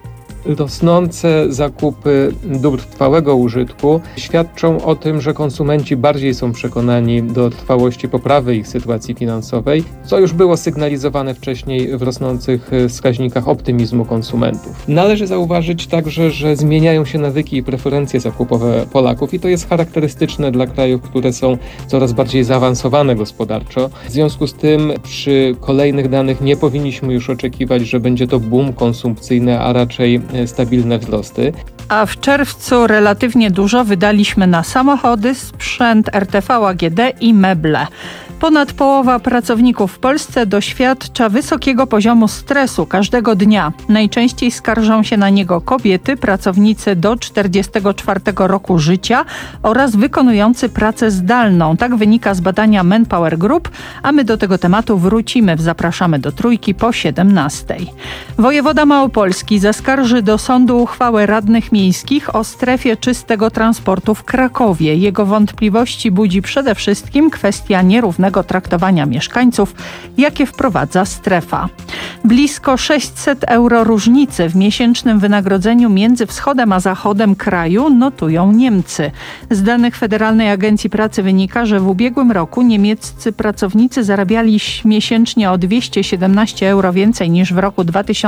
Rosnące zakupy dóbr trwałego użytku świadczą o tym, że konsumenci bardziej są przekonani do trwałości poprawy ich sytuacji finansowej, co już było sygnalizowane wcześniej w rosnących wskaźnikach optymizmu konsumentów. Należy zauważyć także, że zmieniają się nawyki i preferencje zakupowe Polaków i to jest charakterystyczne dla krajów, które są coraz bardziej zaawansowane gospodarczo. W związku z tym przy kolejnych danych nie powinniśmy już oczekiwać, że będzie to boom konsumpcyjny, a raczej stabilne wzrosty. A w czerwcu relatywnie dużo wydaliśmy na samochody, sprzęt RTV AGD i meble. Ponad połowa pracowników w Polsce doświadcza wysokiego poziomu stresu każdego dnia. Najczęściej skarżą się na niego kobiety, pracownicy do 44 roku życia oraz wykonujący pracę zdalną. Tak wynika z badania Manpower Group, a my do tego tematu wrócimy. Zapraszamy do Trójki po 17:00. Wojewoda Małopolski zaskarży do sądu uchwałę radnych miejskich o strefie czystego transportu w Krakowie. Jego wątpliwości budzi przede wszystkim kwestia nierównego traktowania mieszkańców, jakie wprowadza strefa. Blisko 600 euro różnicy w miesięcznym wynagrodzeniu między wschodem a zachodem kraju notują Niemcy. Z danych Federalnej Agencji Pracy wynika, że w ubiegłym roku niemieccy pracownicy zarabiali miesięcznie o 217 euro więcej niż w roku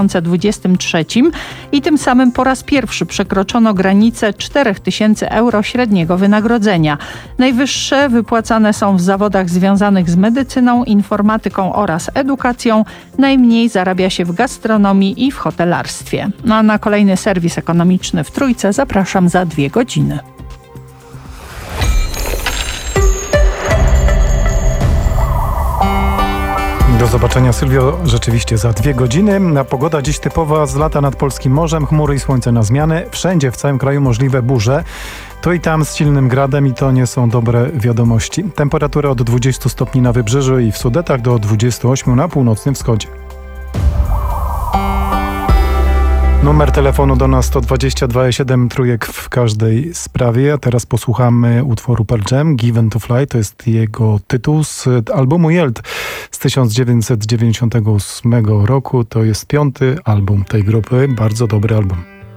2023 i tym samym po raz pierwszy przekroczono granicę 4000 euro średniego wynagrodzenia. Najwyższe wypłacane są w zawodach związanych związanych z medycyną, informatyką oraz edukacją. Najmniej zarabia się w gastronomii i w hotelarstwie. A na kolejny serwis ekonomiczny w Trójce zapraszam za 2 godziny. Do zobaczenia, Sylwio, rzeczywiście za 2 godziny. Na pogoda dziś typowa z lata nad polskim morzem, chmury i słońce na zmianę. Wszędzie w całym kraju możliwe burze. Tu i tam z silnym gradem i to nie są dobre wiadomości. Temperatury od 20 stopni na wybrzeżu i w Sudetach do 28 na północnym wschodzie. Numer telefonu do nas 122,7 Trójek w każdej sprawie. A teraz posłuchamy utworu Pearl Jam, Given to Fly. To jest jego tytuł z albumu Yield z 1998 roku. To jest 5. album tej grupy. Bardzo dobry album.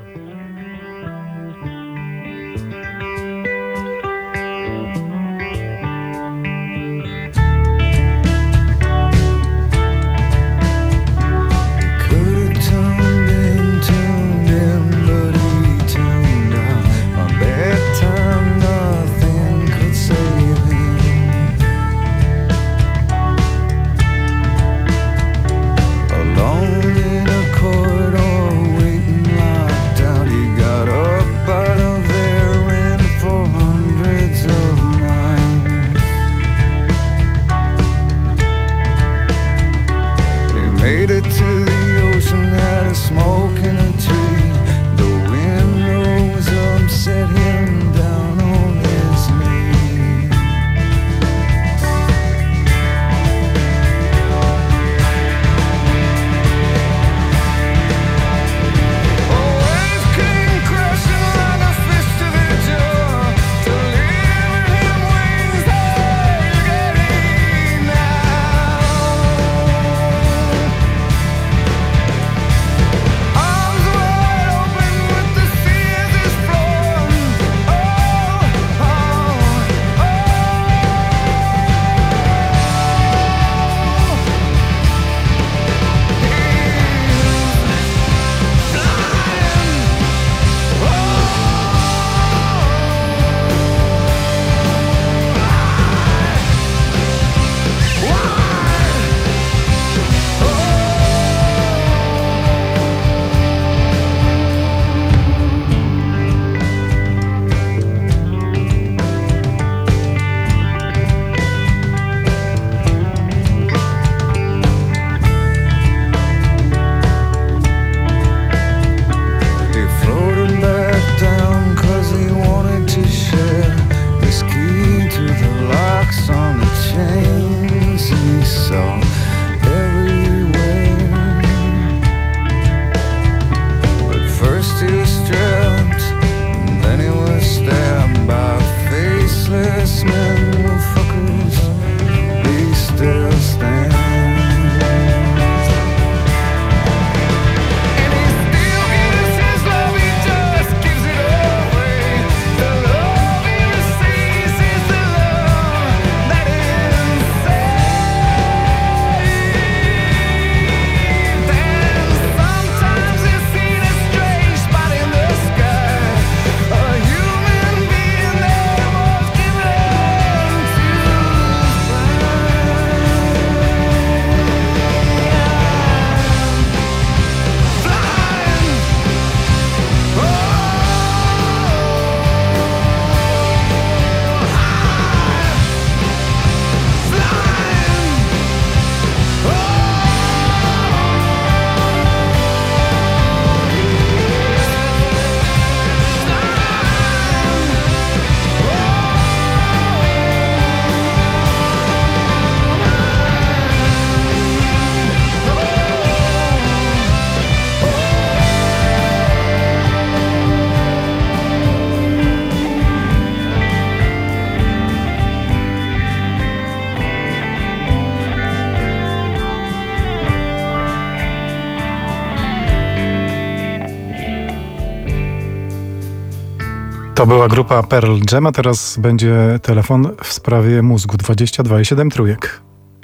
To była grupa Pearl Jam, a teraz będzie telefon w sprawie mózgu 22,7 Trójek.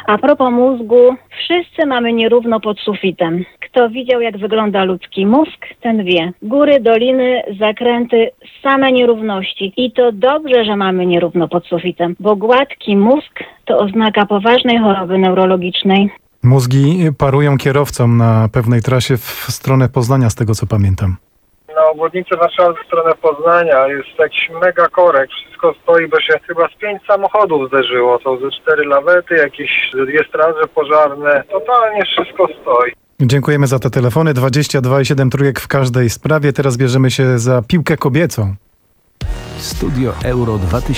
A propos mózgu, wszyscy mamy nierówno pod sufitem. Kto widział, jak wygląda ludzki mózg, ten wie. Góry, doliny, zakręty, same nierówności. I to dobrze, że mamy nierówno pod sufitem, bo gładki mózg to oznaka poważnej choroby neurologicznej. Mózgi parują kierowcom na pewnej trasie w stronę Poznania, z tego co pamiętam. Na obwodnicy Warszawy w stronę Poznania jest jakiś mega korek, wszystko stoi, bo się chyba z 5 samochodów zderzyło. To ze 4 lawety, jakieś 2 straże pożarne, totalnie wszystko stoi. Dziękujemy za te telefony. 22,7 trójek w każdej sprawie. Teraz bierzemy się za piłkę kobiecą. Studio Euro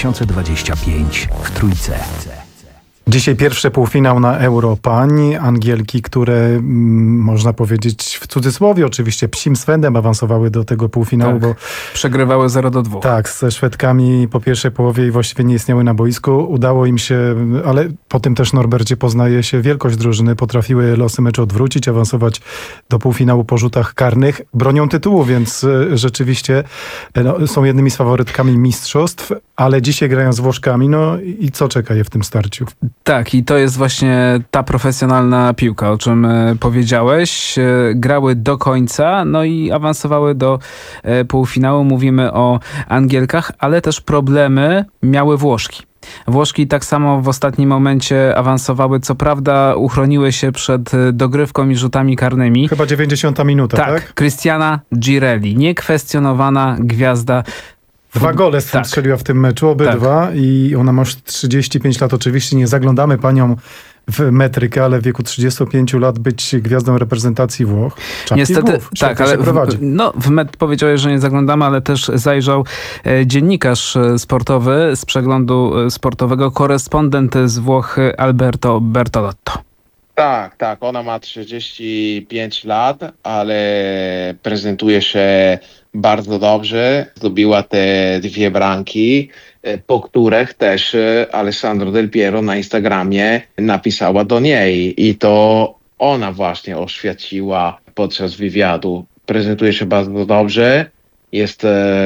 2025 w Trójce. Dzisiaj pierwszy półfinał na Euro pań. Angielki, które można powiedzieć w cudzysłowie oczywiście psim swędem awansowały do tego półfinału, tak, bo przegrywały 0-2. Tak, ze Szwedkami po pierwszej połowie i właściwie nie istniały na boisku. Udało im się, ale po tym też, Norbercie, poznaje się wielkość drużyny. Potrafiły losy meczu odwrócić, awansować do półfinału po rzutach karnych. Bronią tytułu, więc rzeczywiście są jednymi z faworytkami mistrzostw, ale dzisiaj grają z Włoszkami. No i co czeka je w tym starciu? Tak, i to jest właśnie ta profesjonalna piłka, o czym powiedziałeś. Grały do końca, no i awansowały do półfinału. Mówimy o Angielkach, ale też problemy miały Włoszki. Włoszki tak samo w ostatnim momencie awansowały. Co prawda uchroniły się przed dogrywką i rzutami karnymi. Chyba 90 minuta, tak? Cristiana Girelli, niekwestionowana gwiazda. 2 gole strzeliła w tym meczu, obydwa, i ona ma już 35 lat. Oczywiście nie zaglądamy panią w metrykę, ale w wieku 35 lat być gwiazdą reprezentacji Włoch. Niestety, tak, ale powiedziałeś, że nie zaglądamy, ale też zajrzał dziennikarz sportowy z przeglądu sportowego, korespondent z Włoch Alberto Bertolotto. Tak, ona ma 35 lat, ale prezentuje się bardzo dobrze. Zdobyła te 2 bramki, po których też Alessandro Del Piero na Instagramie napisała do niej i to ona właśnie oświadczyła podczas wywiadu. Prezentuje się bardzo dobrze. Jest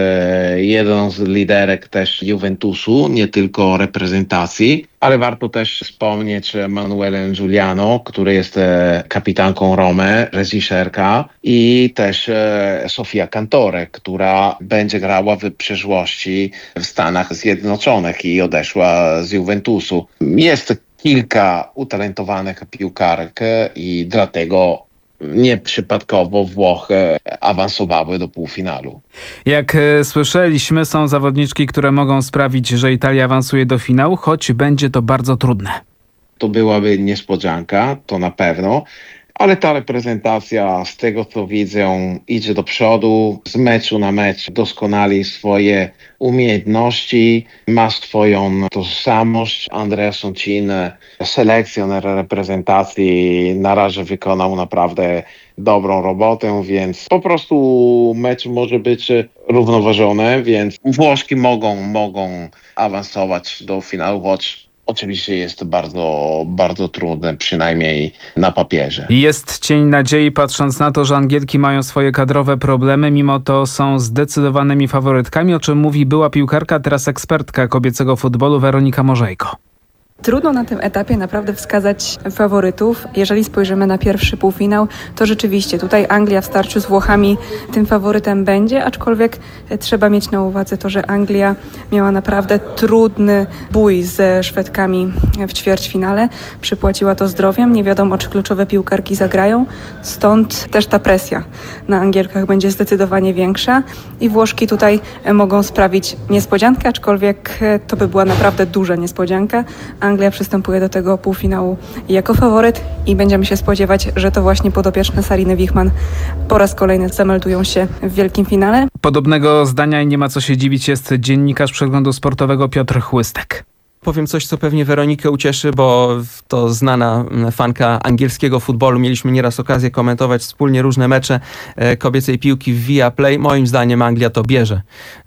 jedną z liderek też Juventusu, nie tylko reprezentacji, ale warto też wspomnieć Manuelę Giuliano, który jest kapitanką Romy, reżyserka, i też Sofia Cantore, która będzie grała w przyszłości w Stanach Zjednoczonych i odeszła z Juventusu. Jest kilka utalentowanych piłkarek i dlatego nieprzypadkowo Włochy awansowały do półfinału. Jak słyszeliśmy, są zawodniczki, które mogą sprawić, że Italia awansuje do finału, choć będzie to bardzo trudne. To byłaby niespodzianka, to na pewno, ale ta reprezentacja, z tego co widzę, idzie do przodu, z meczu na mecz doskonali swoje umiejętności, ma swoją tożsamość. Andrea Soncin, selekcjoner reprezentacji, na razie wykonał naprawdę dobrą robotę, więc po prostu mecz może być równoważony, więc Włoszki mogą awansować do finału, choć oczywiście jest bardzo, bardzo trudne, przynajmniej na papierze. Jest cień nadziei, patrząc na to, że Angielki mają swoje kadrowe problemy, mimo to są zdecydowanymi faworytkami, o czym mówi była piłkarka, teraz ekspertka kobiecego futbolu Weronika Morzejko. Trudno na tym etapie naprawdę wskazać faworytów. Jeżeli spojrzymy na pierwszy półfinał, to rzeczywiście tutaj Anglia w starciu z Włochami tym faworytem będzie, aczkolwiek trzeba mieć na uwadze to, że Anglia miała naprawdę trudny bój ze Szwedkami w ćwierćfinale. Przypłaciła to zdrowiem, nie wiadomo, czy kluczowe piłkarki zagrają, stąd też ta presja na Angielkach będzie zdecydowanie większa i Włoszki tutaj mogą sprawić niespodziankę, aczkolwiek to by była naprawdę duża niespodzianka. Anglia przystępuje do tego półfinału jako faworyt i będziemy się spodziewać, że to właśnie podopieczne Sariny Wichmann po raz kolejny zameldują się w wielkim finale. Podobnego zdania i nie ma co się dziwić jest dziennikarz przeglądu sportowego Piotr Chłystek. Powiem coś, co pewnie Weronikę ucieszy, bo to znana fanka angielskiego futbolu. Mieliśmy nieraz okazję komentować wspólnie różne mecze kobiecej piłki w Viaplay. Moim zdaniem Anglia to bierze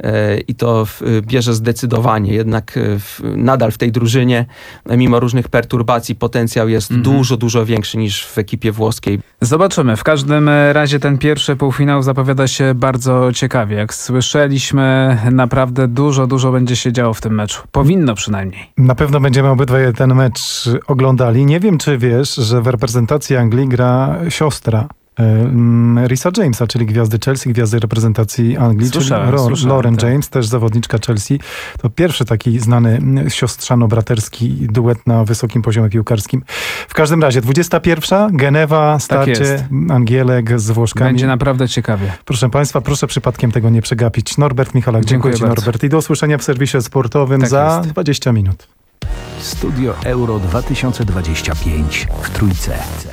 i to bierze zdecydowanie. Jednak nadal w tej drużynie, mimo różnych perturbacji, potencjał jest dużo większy niż w ekipie włoskiej. Zobaczymy. W każdym razie ten pierwszy półfinał zapowiada się bardzo ciekawie. Jak słyszeliśmy, naprawdę dużo będzie się działo w tym meczu. Powinno przynajmniej. Na pewno będziemy obydwaj ten mecz oglądali. Nie wiem, czy wiesz, że w reprezentacji Anglii gra siostra Risa Jamesa, czyli gwiazdy Chelsea, gwiazdy reprezentacji Anglii, czyli Lauren James, też zawodniczka Chelsea. To pierwszy taki znany siostrzano-braterski duet na wysokim poziomie piłkarskim. W każdym razie 21. Genewa, starcie Angielek z Włoszkami. Będzie naprawdę ciekawie. Proszę Państwa, proszę przypadkiem tego nie przegapić. Norbert Michalak, dziękuję Ci, Norbert. I do usłyszenia w serwisie sportowym za 20 minut. Studio Euro 2025 w Trójce.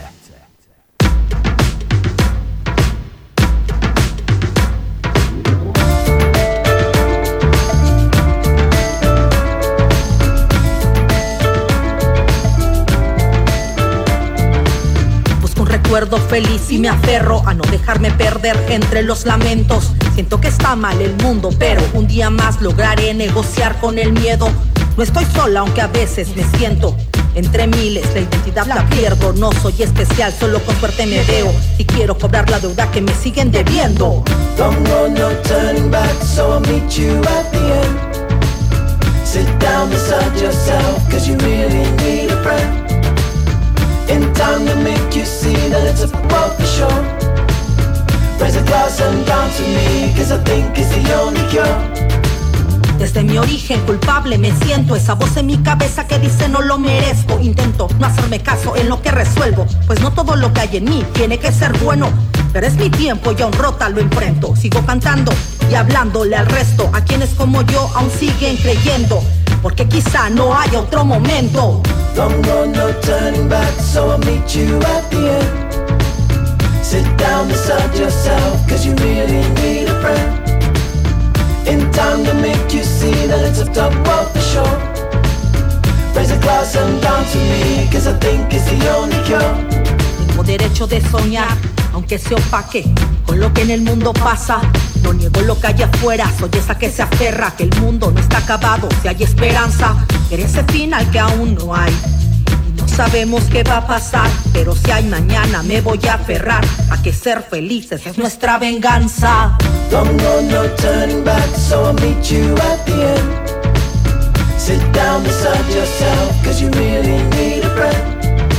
Recuerdo feliz y me aferro a no dejarme perder entre los lamentos. Siento que está mal el mundo, pero un día más lograré negociar con el miedo. No estoy sola, aunque a veces me siento entre miles, la identidad la pierdo. No soy especial, solo con suerte me veo y quiero cobrar la deuda que me siguen debiendo. Don't go, no turning back, so I'll meet you at the end. Sit down beside yourself, cause you really need a friend. In time to make you see that it's above for sure. Raise a glass and down to me, cause I think it's the only cure. Desde mi origen culpable me siento, esa voz en mi cabeza que dice no lo merezco. Intento no hacerme caso en lo que resuelvo, pues no todo lo que hay en mí tiene que ser bueno. Pero es mi tiempo y aún rota lo enfrento. Sigo cantando y hablándole al resto, a quienes como yo aún siguen creyendo, porque quizá no haya otro momento. Don't go, no turning back, so I'll meet you at the end. Sit down beside yourself, cause you really need a friend. In time to make you see that it's a top world for sure. Raise a glass and down to me, cause I think it's the only cure. Tengo derecho de soñar, aunque se opaque con lo que en el mundo pasa. No niego lo que hay afuera, soy esa que se aferra, que el mundo no está acabado, si hay esperanza, pero ese final que aún no hay. Y no sabemos qué va a pasar, pero si hay mañana me voy a aferrar a que ser felices es nuestra venganza. Don't go, no turning back, so I'll meet you at the end. Sit down beside yourself, cause you really need a friend.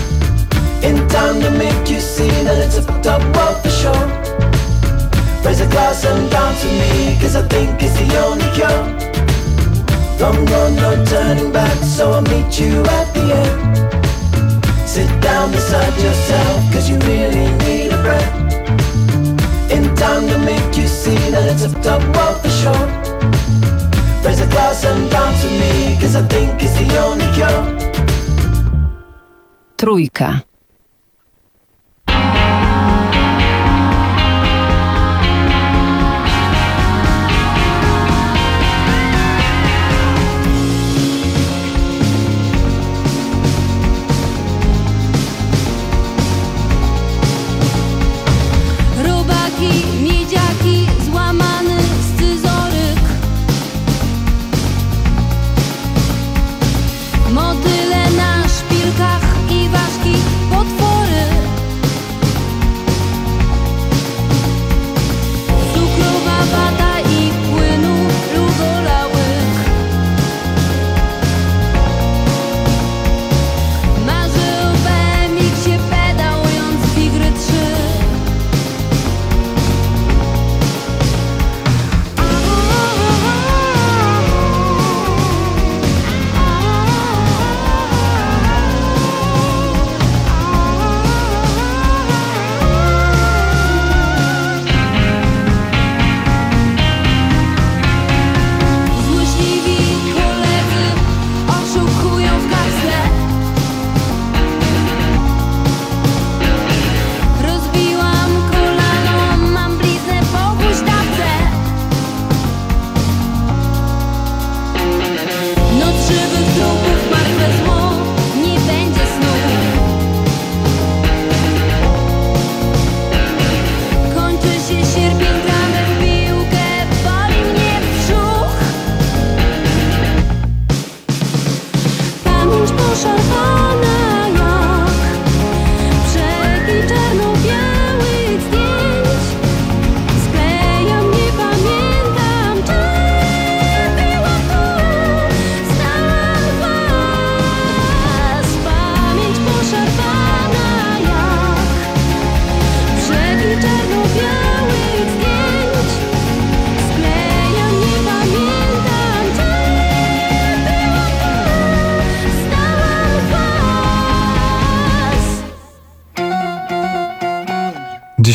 In time to make you see that it's a top world for sure. Raise a glass and down to me, cause I think it's the only cure. Don't go, no turning back, so I'll meet you at the end. Sit down beside yourself, cause you really need a friend. In time to make you see that it's a top world for sure. Raise a glass and down to me, cause I think it's the only cure. Trójka. Miedziaki, złamany scyzoryk, motyle na szpilkach i ważki.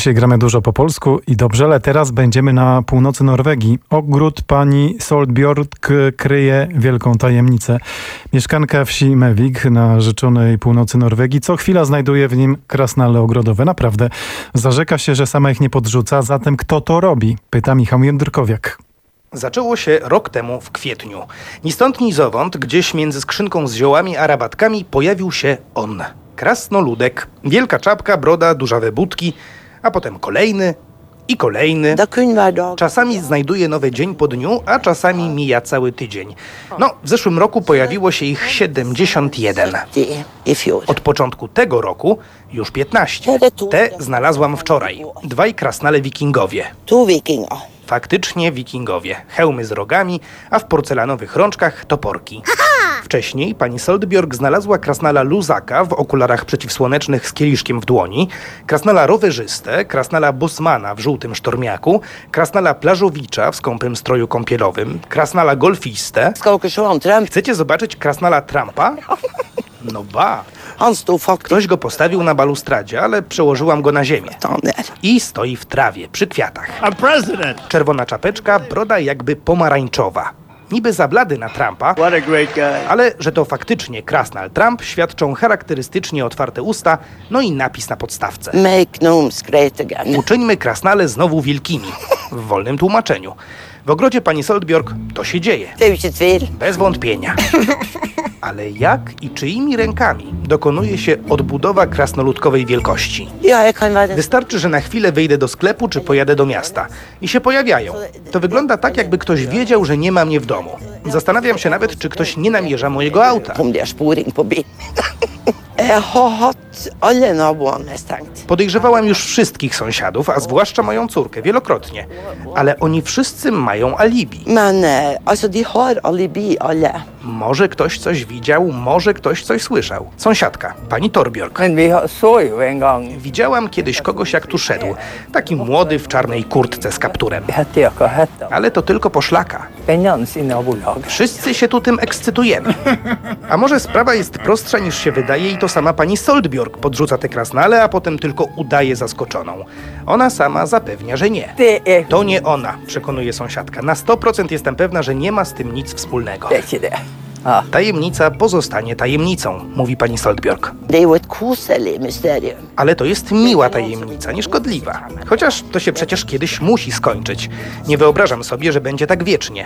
Dzisiaj gramy dużo po polsku i dobrze, ale teraz będziemy na północy Norwegii. Ogród pani Solbjörk kryje wielką tajemnicę. Mieszkanka wsi Mewik na rzeczonej północy Norwegii co chwila znajduje w nim krasnale ogrodowe. Naprawdę zarzeka się, że sama ich nie podrzuca. Zatem kto to robi? Pyta Michał Jędrkowiak. Zaczęło się rok temu w kwietniu. Ni stąd, ni zowąd, gdzieś między skrzynką z ziołami a rabatkami pojawił się on. Krasnoludek. Wielka czapka, broda, durzawe budki, a potem kolejny i kolejny. Czasami znajduje nowy dzień po dniu, a czasami mija cały tydzień. No, w zeszłym roku pojawiło się ich 71. Od początku tego roku już 15. Te znalazłam wczoraj. 2 krasnale wikingowie. Faktycznie wikingowie. Hełmy z rogami, a w porcelanowych rączkach toporki. Wcześniej pani Soldbjörk znalazła krasnala luzaka w okularach przeciwsłonecznych z kieliszkiem w dłoni, krasnala rowerzyste, krasnala bosmana w żółtym sztormiaku, krasnala plażowicza w skąpym stroju kąpielowym, krasnala golfistę. Chcecie zobaczyć krasnala Trumpa? No ba. Ktoś go postawił na balustradzie, ale przełożyłam go na ziemię. I stoi w trawie, przy kwiatach. Czerwona czapeczka, broda jakby pomarańczowa. Niby za blady na Trumpa, ale że to faktycznie krasnal Trump, świadczą charakterystycznie otwarte usta, no i napis na podstawce. Uczyńmy krasnale znowu wielkimi. W wolnym tłumaczeniu. W ogrodzie pani Soldbjörk to się dzieje. Bez wątpienia. Ale jak i czyimi rękami dokonuje się odbudowa krasnoludkowej wielkości? Wystarczy, że na chwilę wyjdę do sklepu czy pojadę do miasta i się pojawiają. To wygląda tak, jakby ktoś wiedział, że nie ma mnie w domu. Zastanawiam się nawet, czy ktoś nie namierza mojego auta. Podejrzewałam już wszystkich sąsiadów, a zwłaszcza moją córkę, wielokrotnie. Ale oni wszyscy mają alibi. Może ktoś coś widział, może ktoś coś słyszał. Sąsiadka, pani Torbjörk. Widziałam kiedyś kogoś, jak tu szedł. Taki młody w czarnej kurtce z kapturem. Ale to tylko poszlaka. Wszyscy się tu tym ekscytujemy. A może sprawa jest prostsza niż się wydaje i to sama pani Soldbjörk podrzuca te krasnale, a potem tylko udaje zaskoczoną. Ona sama zapewnia, że nie. To nie ona, przekonuje sąsiadka. Na 100% jestem pewna, że nie ma z tym nic wspólnego. Tajemnica pozostanie tajemnicą, mówi pani Soldbjörk. Ale to jest miła tajemnica, nieszkodliwa. Chociaż to się przecież kiedyś musi skończyć. Nie wyobrażam sobie, że będzie tak wiecznie.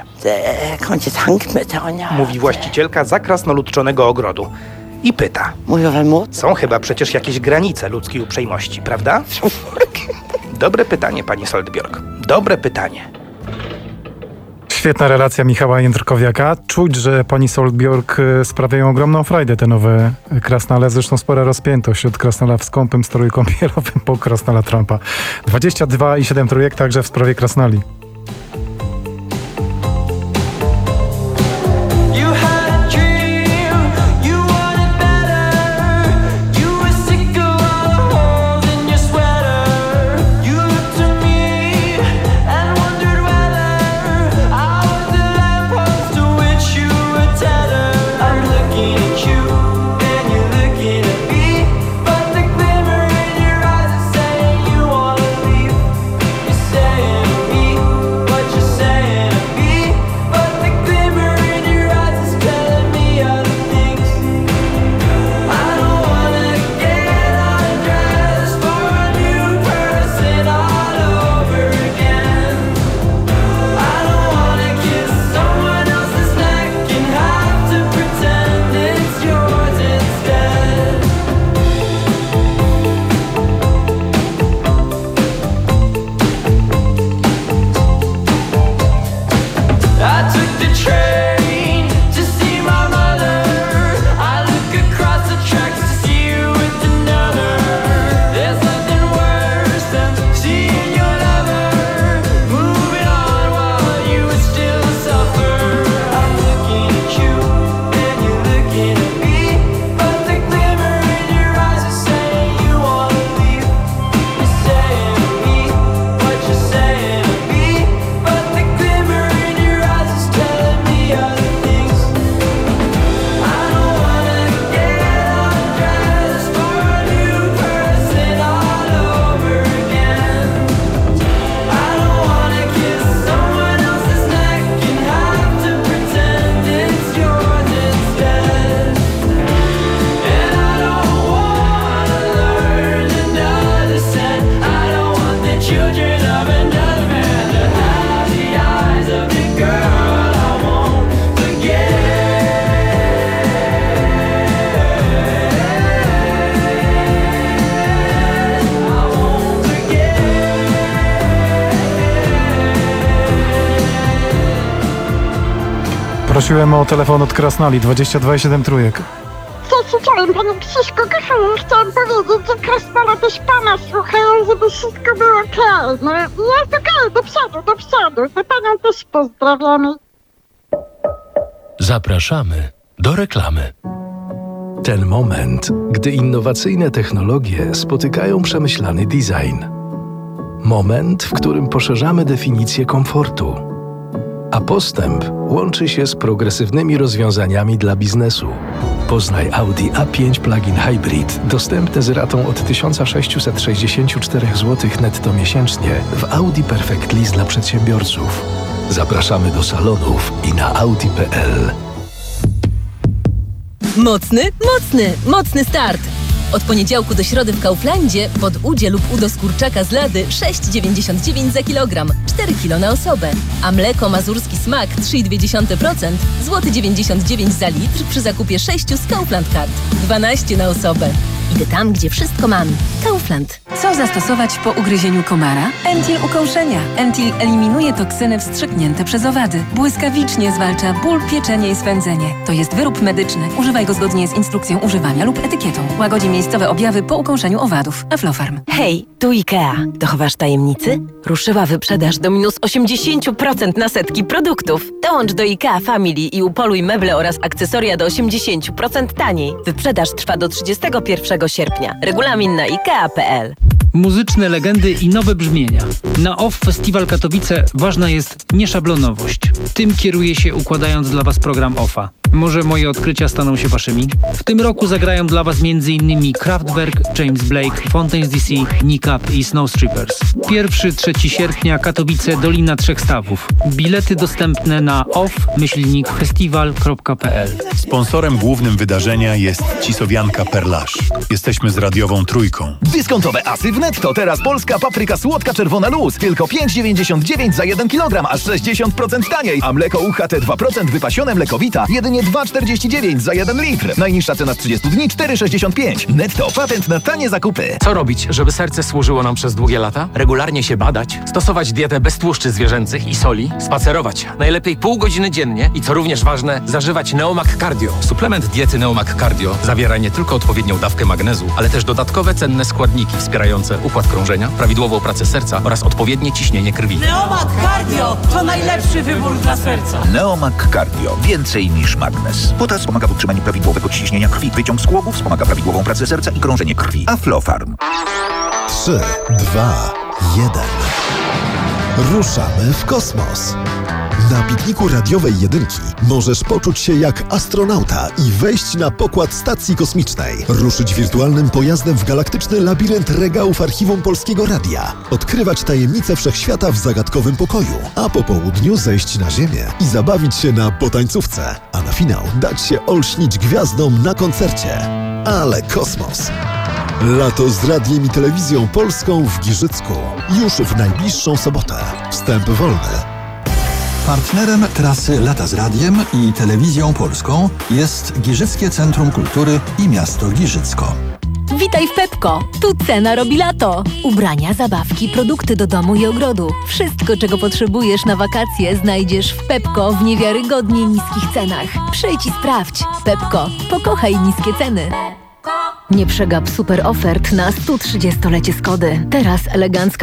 Mówi właścicielka zakrasnoludczonego ogrodu. I pyta. Są chyba przecież jakieś granice ludzkiej uprzejmości, prawda? Dobre pytanie, pani Soldbjörk. Dobre pytanie. Świetna relacja Michała Jędrkowiaka. Czuć, że pani Soldbjörk sprawiają ogromną frajdę te nowe krasnale. Zresztą spora rozpiętość od krasnala w skąpym stroju kąpielowym po krasnala Trumpa. 22,7 trójek także w sprawie krasnali. Prosiłem o telefon od Krasnali 22,7 trójek. Chciałem panie Krzyśku, kochanie, chciałem powiedzieć, że Krasnale też pana słuchają, żeby wszystko było okej. No jest okej, do przodu. To panią też pozdrawiamy. Zapraszamy do reklamy. Ten moment, gdy innowacyjne technologie spotykają przemyślany design. Moment, w którym poszerzamy definicję komfortu. A postęp łączy się z progresywnymi rozwiązaniami dla biznesu. Poznaj Audi A5 Plug-in Hybrid, dostępne z ratą od 1664 zł netto miesięcznie w Audi Perfect Lease dla przedsiębiorców. Zapraszamy do salonów i na audi.pl. Mocny start! Od poniedziałku do środy w Kauflandzie pod udzie lub udo z kurczaka z lady 6,99 za kilogram, 4 kg na osobę. A mleko Mazurski Smak 3,2%, złoty 99 za litr przy zakupie 6 z Kaufland Card. 12 na osobę. Idę tam, gdzie wszystko mam. Kaufland. Co zastosować po ugryzieniu komara? Entil ukąszenia. Entil eliminuje toksyny wstrzyknięte przez owady. Błyskawicznie zwalcza ból, pieczenie i swędzenie. To jest wyrób medyczny. Używaj go zgodnie z instrukcją używania lub etykietą. Łagodzi miejscowe objawy po ukąszeniu owadów. Aflofarm. Hej, tu IKEA. Dochowasz tajemnicy? Ruszyła wyprzedaż do minus 80% na setki produktów. Dołącz do IKEA Family i upoluj meble oraz akcesoria do 80% taniej. Wyprzedaż trwa do 31 sierpnia. Regulamin na IKEA.pl. Muzyczne legendy i nowe brzmienia. Na OFF Festiwal Katowice ważna jest nieszablonowość. Tym kieruję się, układając dla Was program OFFA. Może moje odkrycia staną się Waszymi? W tym roku zagrają dla Was m.in. Kraftwerk, James Blake, Fontaines DC, Nick Up i Snowstrippers. 1-3 sierpnia Katowice, Dolina Trzech Stawów. Bilety dostępne na off-festiwal.pl. Sponsorem głównym wydarzenia jest Cisowianka Perlaż. Jesteśmy z radiową Trójką. Dyskontowe asy w Netto. Teraz polska papryka słodka czerwona luz. Tylko 5,99 za 1 kg, aż 60% taniej. A mleko UHT 2% wypasione mlekowita jedynie 2,49 za 1 litr. Najniższa cena z 30 dni 4,65. Netto. Patent na tanie zakupy. Co robić, żeby serce służyło nam przez długie lata? Regularnie się badać, stosować dietę bez tłuszczy zwierzęcych i soli, spacerować. Najlepiej pół godziny dziennie i co również ważne, zażywać Neomac Cardio. Suplement diety Neomac Cardio zawiera nie tylko odpowiednią dawkę magnezu, ale też dodatkowe cenne składniki wspierające układ krążenia, prawidłową pracę serca oraz odpowiednie ciśnienie krwi. Neomac Cardio to najlepszy wybór dla serca. Neomac Cardio. Więcej niż magnes. Potas wspomaga w utrzymaniu prawidłowego ciśnienia krwi. Wyciąg z głowy wspomaga prawidłową pracę serca i krążenie krwi. Aflofarm. 3, 2, 1. Ruszamy w kosmos. Na pikniku radiowej jedynki możesz poczuć się jak astronauta i wejść na pokład stacji kosmicznej. Ruszyć wirtualnym pojazdem w galaktyczny labirynt regałów archiwum Polskiego Radia. Odkrywać tajemnice wszechświata w zagadkowym pokoju. A po południu zejść na ziemię i zabawić się na potańcówce. A na finał dać się olśnić gwiazdom na koncercie. Ale kosmos! Lato z radiem i telewizją polską w Giżycku. Już w najbliższą sobotę. Wstęp wolny. Partnerem trasy Lata z Radiem i Telewizją Polską jest Giżyckie Centrum Kultury i Miasto Giżycko. Witaj w Pepko! Tu cena robi lato! Ubrania, zabawki, produkty do domu i ogrodu. Wszystko, czego potrzebujesz na wakacje, znajdziesz w Pepko w niewiarygodnie niskich cenach. Przyjdź i sprawdź. Pepko. Pokochaj niskie ceny. Nie przegap super ofert na 130-lecie Skody. Teraz elegancka